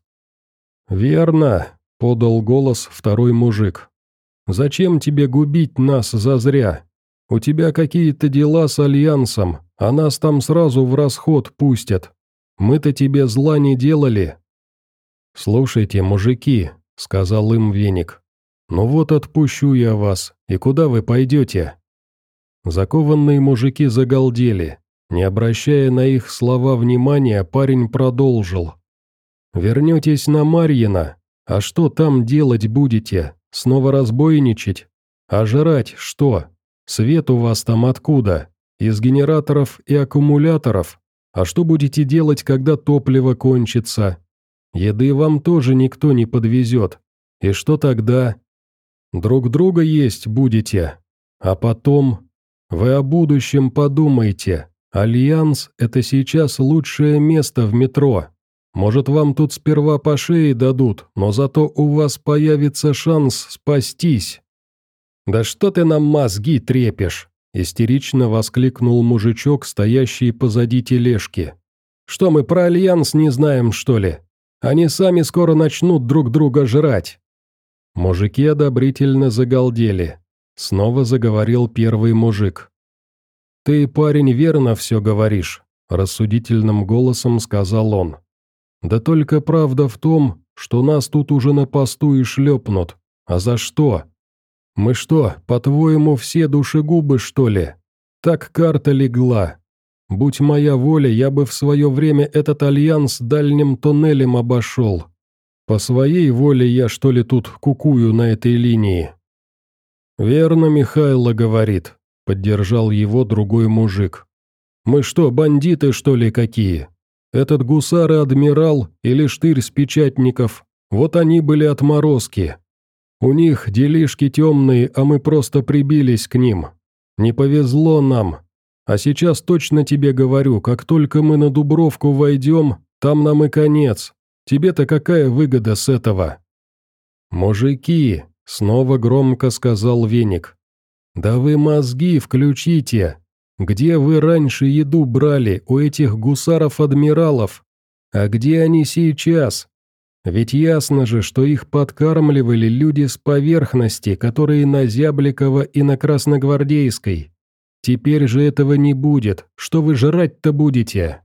A: «Верно», — подал голос второй мужик. «Зачем тебе губить нас зазря? У тебя какие-то дела с Альянсом, а нас там сразу в расход пустят. Мы-то тебе зла не делали». «Слушайте, мужики», — сказал им Веник, — «ну вот отпущу я вас, и куда вы пойдете?» Закованные мужики загалдели. Не обращая на их слова внимания, парень продолжил. «Вернетесь на Марьино, а что там делать будете? Снова разбойничать? А жрать что? Свет у вас там откуда? Из генераторов и аккумуляторов? А что будете делать, когда топливо кончится? Еды вам тоже никто не подвезет. И что тогда? Друг друга есть будете. А потом? Вы о будущем подумайте. Альянс – это сейчас лучшее место в метро. Может, вам тут сперва по шее дадут, но зато у вас появится шанс спастись». «Да что ты нам мозги трепишь?» – истерично воскликнул мужичок, стоящий позади тележки. «Что, мы про Альянс не знаем, что ли? Они сами скоро начнут друг друга жрать». Мужики одобрительно загалдели. Снова заговорил первый мужик. «Ты, парень, верно все говоришь», – рассудительным голосом сказал он. «Да только правда в том, что нас тут уже на посту и шлепнут. А за что? Мы что, по-твоему, все душегубы, что ли? Так карта легла. Будь моя воля, я бы в свое время этот альянс дальним тоннелем обошел. По своей воле я, что ли, тут кукую на этой линии?» «Верно, Михайло говорит», — поддержал его другой мужик. «Мы что, бандиты, что ли, какие? Этот гусар и адмирал или штырь с печатников, вот они были отморозки. У них делишки темные, а мы просто прибились к ним. Не повезло нам. А сейчас точно тебе говорю, как только мы на Дубровку войдем, там нам и конец. Тебе-то какая выгода с этого?» «Мужики», — снова громко сказал Веник, — «да вы мозги включите. Где вы раньше еду брали у этих гусаров-адмиралов? А где они сейчас? Ведь ясно же, что их подкармливали люди с поверхности, которые на Зябликова и на Красногвардейской. Теперь же этого не будет. Что вы жрать-то будете?»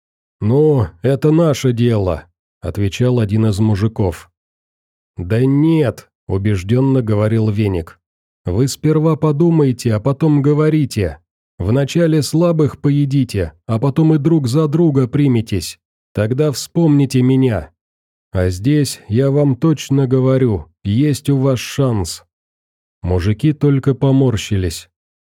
A: «Ну, это наше дело», — отвечал один из мужиков. «Да нет», — убежденно говорил Веник. «Вы сперва подумайте, а потом говорите. Вначале слабых поедите, а потом и друг за друга приметесь. Тогда вспомните меня. А здесь, я вам точно говорю, есть у вас шанс». Мужики только поморщились.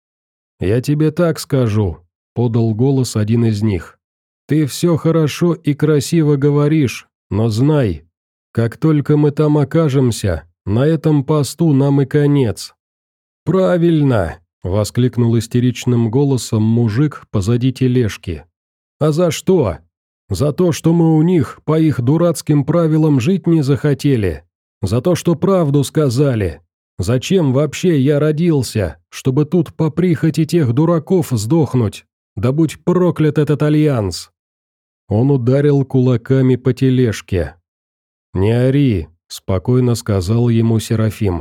A: «Я тебе так скажу», — подал голос один из них. «Ты все хорошо и красиво говоришь, но знай, Как только мы там окажемся, на этом посту нам и конец». «Правильно!» — воскликнул истеричным голосом мужик позади тележки. «А за что? За то, что мы у них по их дурацким правилам жить не захотели? За то, что правду сказали? Зачем вообще я родился, чтобы тут по прихоти тех дураков сдохнуть? Да будь проклят этот альянс!» Он ударил кулаками по тележке. «Не ори», — спокойно сказал ему Серафим.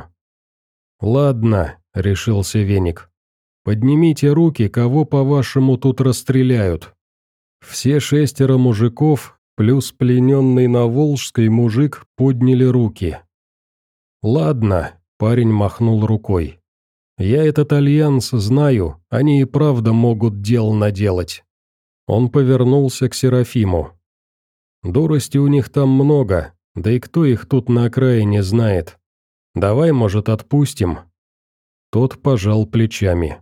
A: «Ладно», — решился Веник. «Поднимите руки, кого, по-вашему, тут расстреляют». Все шестеро мужиков, плюс плененный на Волжской мужик, подняли руки. «Ладно», — парень махнул рукой. «Я этот альянс знаю, они и правда могут дел наделать». Он повернулся к Серафиму. «Дурости у них там много, да и кто их тут на окраине знает. Давай, может, отпустим?» Тот пожал плечами.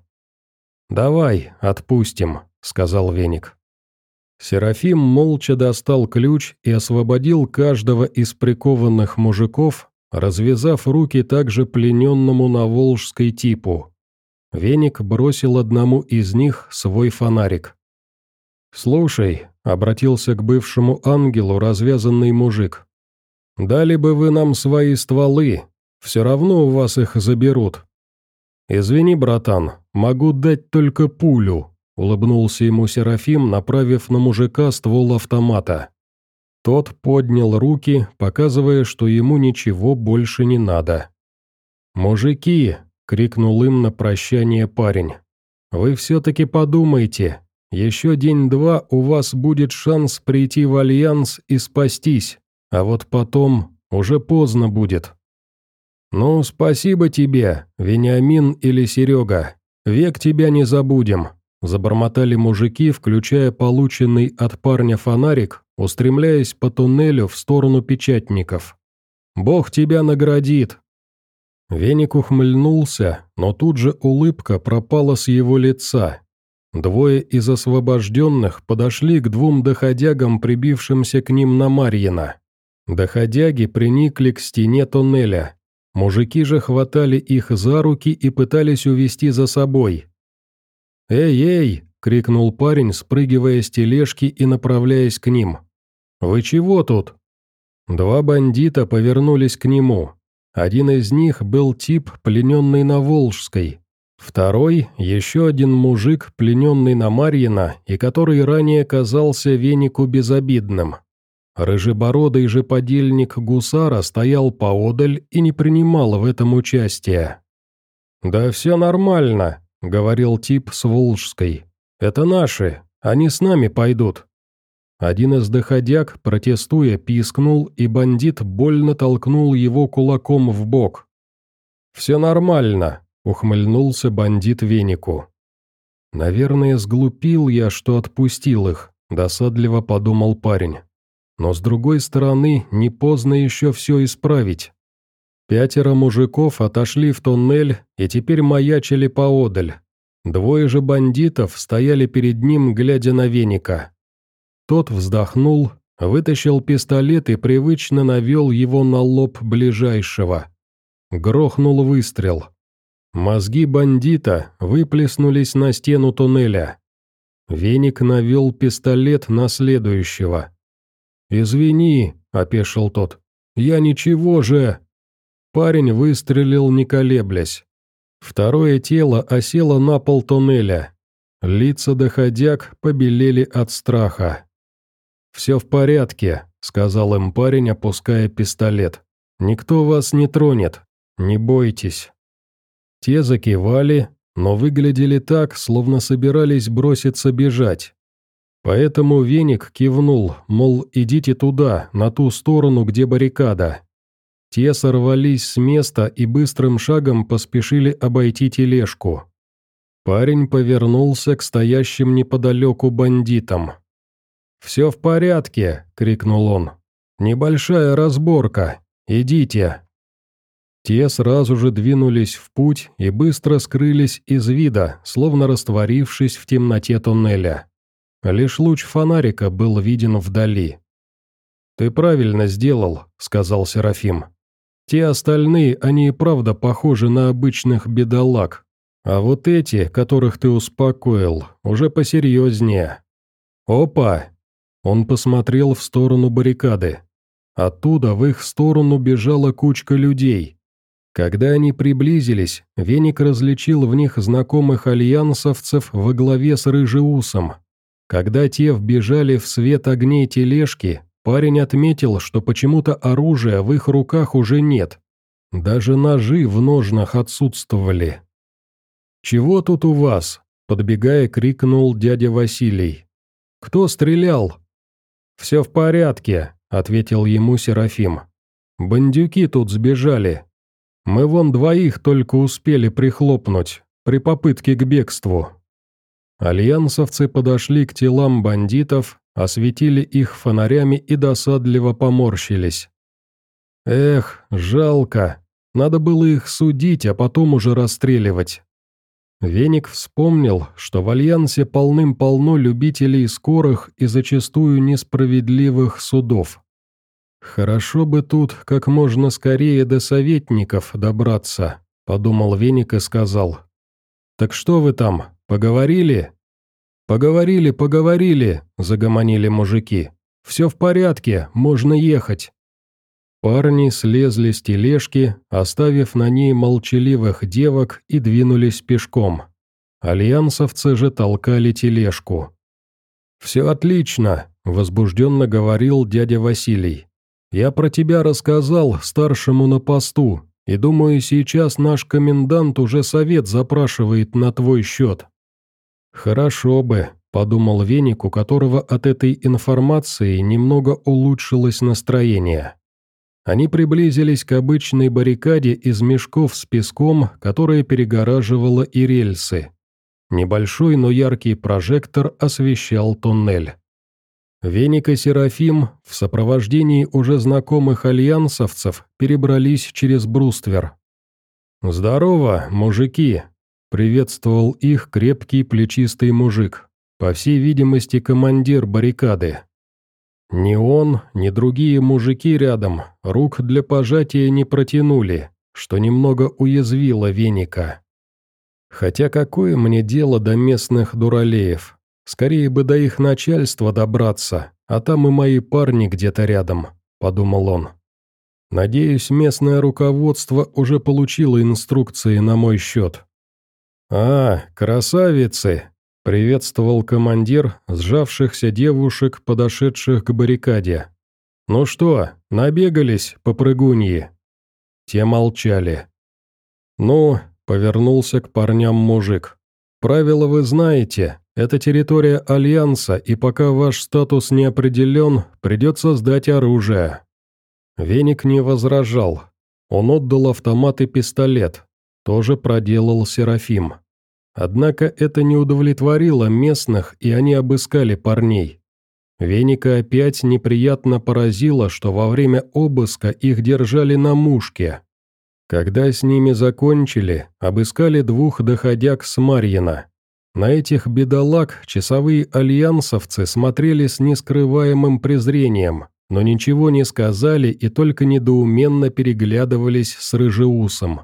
A: «Давай, отпустим», — сказал Веник. Серафим молча достал ключ и освободил каждого из прикованных мужиков, развязав руки также плененному на Волжской типу. Веник бросил одному из них свой фонарик. «Слушай», — обратился к бывшему ангелу развязанный мужик, — «дали бы вы нам свои стволы, все равно у вас их заберут». «Извини, братан, могу дать только пулю», — улыбнулся ему Серафим, направив на мужика ствол автомата. Тот поднял руки, показывая, что ему ничего больше не надо. «Мужики!» — крикнул им на прощание парень. «Вы все-таки подумайте, еще день-два у вас будет шанс прийти в Альянс и спастись, а вот потом уже поздно будет». «Ну, спасибо тебе, Вениамин или Серега, век тебя не забудем», — забормотали мужики, включая полученный от парня фонарик, устремляясь по туннелю в сторону печатников. «Бог тебя наградит!» Веник ухмыльнулся, но тут же улыбка пропала с его лица. Двое из освобожденных подошли к двум доходягам, прибившимся к ним на Марьина. Доходяги приникли к стене туннеля. Мужики же хватали их за руки и пытались увести за собой. «Эй-эй!» — крикнул парень, спрыгивая с тележки и направляясь к ним. «Вы чего тут?» Два бандита повернулись к нему. Один из них был тип, плененный на Волжской. Второй — еще один мужик, плененный на Марьина, и который ранее казался Венику безобидным. Рыжебородый же подельник гусара стоял поодаль и не принимал в этом участия. «Да все нормально», — говорил тип с Волжской. «Это наши, они с нами пойдут». Один из доходяг, протестуя, пискнул, и бандит больно толкнул его кулаком в бок. «Все нормально», — ухмыльнулся бандит Венику. «Наверное, сглупил я, что отпустил их», — досадливо подумал парень. «Но с другой стороны, не поздно еще все исправить». Пятеро мужиков отошли в туннель и теперь маячили поодаль. Двое же бандитов стояли перед ним, глядя на Веника. Тот вздохнул, вытащил пистолет и привычно навел его на лоб ближайшего. Грохнул выстрел. Мозги бандита выплеснулись на стену туннеля. Веник навел пистолет на следующего. «Извини», — опешил тот, — «я ничего же...» Парень выстрелил, не колеблясь. Второе тело осело на пол туннеля. Лица доходяг побелели от страха. «Все в порядке», — сказал им парень, опуская пистолет. «Никто вас не тронет, не бойтесь». Те закивали, но выглядели так, словно собирались броситься бежать. Поэтому Веник кивнул, мол, идите туда, на ту сторону, где баррикада. Те сорвались с места и быстрым шагом поспешили обойти тележку. Парень повернулся к стоящим неподалеку бандитам. «Все в порядке!» — крикнул он. «Небольшая разборка. Идите!» Те сразу же двинулись в путь и быстро скрылись из вида, словно растворившись в темноте туннеля. Лишь луч фонарика был виден вдали. «Ты правильно сделал», — сказал Серафим. «Те остальные, они и правда похожи на обычных бедолаг. А вот эти, которых ты успокоил, уже посерьезнее». «Опа!» Он посмотрел в сторону баррикады. Оттуда в их сторону бежала кучка людей. Когда они приблизились, Веник различил в них знакомых альянсовцев во главе с Рыжеусом. Когда те вбежали в свет огней тележки, парень отметил, что почему-то оружия в их руках уже нет. Даже ножи в ножнах отсутствовали. «Чего тут у вас?» – подбегая, крикнул дядя Василий. «Кто стрелял?» «Все в порядке», – ответил ему Серафим. «Бандюки тут сбежали. Мы вон двоих только успели прихлопнуть, при попытке к бегству». Альянсовцы подошли к телам бандитов, осветили их фонарями и досадливо поморщились. «Эх, жалко, надо было их судить, а потом уже расстреливать». Веник вспомнил, что в Альянсе полным-полно любителей скорых и зачастую несправедливых судов. «Хорошо бы тут как можно скорее до советников добраться», — подумал Веник и сказал. «Так что вы там, поговорили?» «Поговорили, поговорили», — загомонили мужики. «Все в порядке, можно ехать». Парни слезли с тележки, оставив на ней молчаливых девок, и двинулись пешком. Альянсовцы же толкали тележку. «Все отлично», — возбужденно говорил дядя Василий. «Я про тебя рассказал старшему на посту, и думаю, сейчас наш комендант уже совет запрашивает на твой счет». «Хорошо бы», — подумал Веник, у которого от этой информации немного улучшилось настроение. Они приблизились к обычной баррикаде из мешков с песком, которая перегораживала и рельсы. Небольшой, но яркий прожектор освещал туннель. Веник и Серафим в сопровождении уже знакомых альянсовцев перебрались через бруствер. «Здорово, мужики!» — приветствовал их крепкий плечистый мужик, по всей видимости, командир баррикады. Ни он, ни другие мужики рядом рук для пожатия не протянули, что немного уязвило Веника. Хотя какое мне дело до местных дуралеев? Скорее бы до их начальства добраться, а там и мои парни где-то рядом, подумал он. Надеюсь, местное руководство уже получило инструкции на мой счет. «А, красавицы!» — приветствовал командир сжавшихся девушек, подошедших к баррикаде. «Ну что, набегались, попрыгуньи?» Те молчали. «Ну», — повернулся к парням мужик, — «правила вы знаете, это территория Альянса, и пока ваш статус не определен, придется сдать оружие». Веник не возражал. Он отдал автомат и пистолет. Тоже проделал Серафим. Однако это не удовлетворило местных, и они обыскали парней. Веника опять неприятно поразило, что во время обыска их держали на мушке. Когда с ними закончили, обыскали двух доходяг с Марьина. На этих бедолаг часовые альянсовцы смотрели с нескрываемым презрением, но ничего не сказали и только недоуменно переглядывались с Рыжеусом.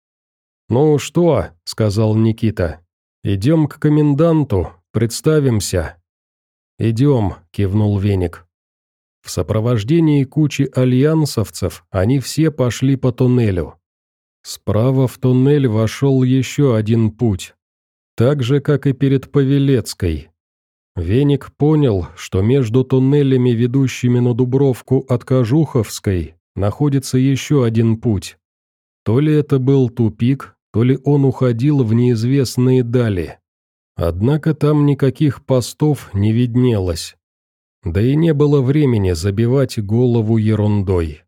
A: «Ну что?» — сказал Никита. «Идем к коменданту, представимся». «Идем», — кивнул Веник. В сопровождении кучи альянсовцев они все пошли по туннелю. Справа в туннель вошел еще один путь, так же, как и перед Павелецкой. Веник понял, что между туннелями, ведущими на Дубровку от Кожуховской, находится еще один путь. То ли это был тупик, то ли он уходил в неизвестные дали. Однако там никаких постов не виднелось. Да и не было времени забивать голову ерундой.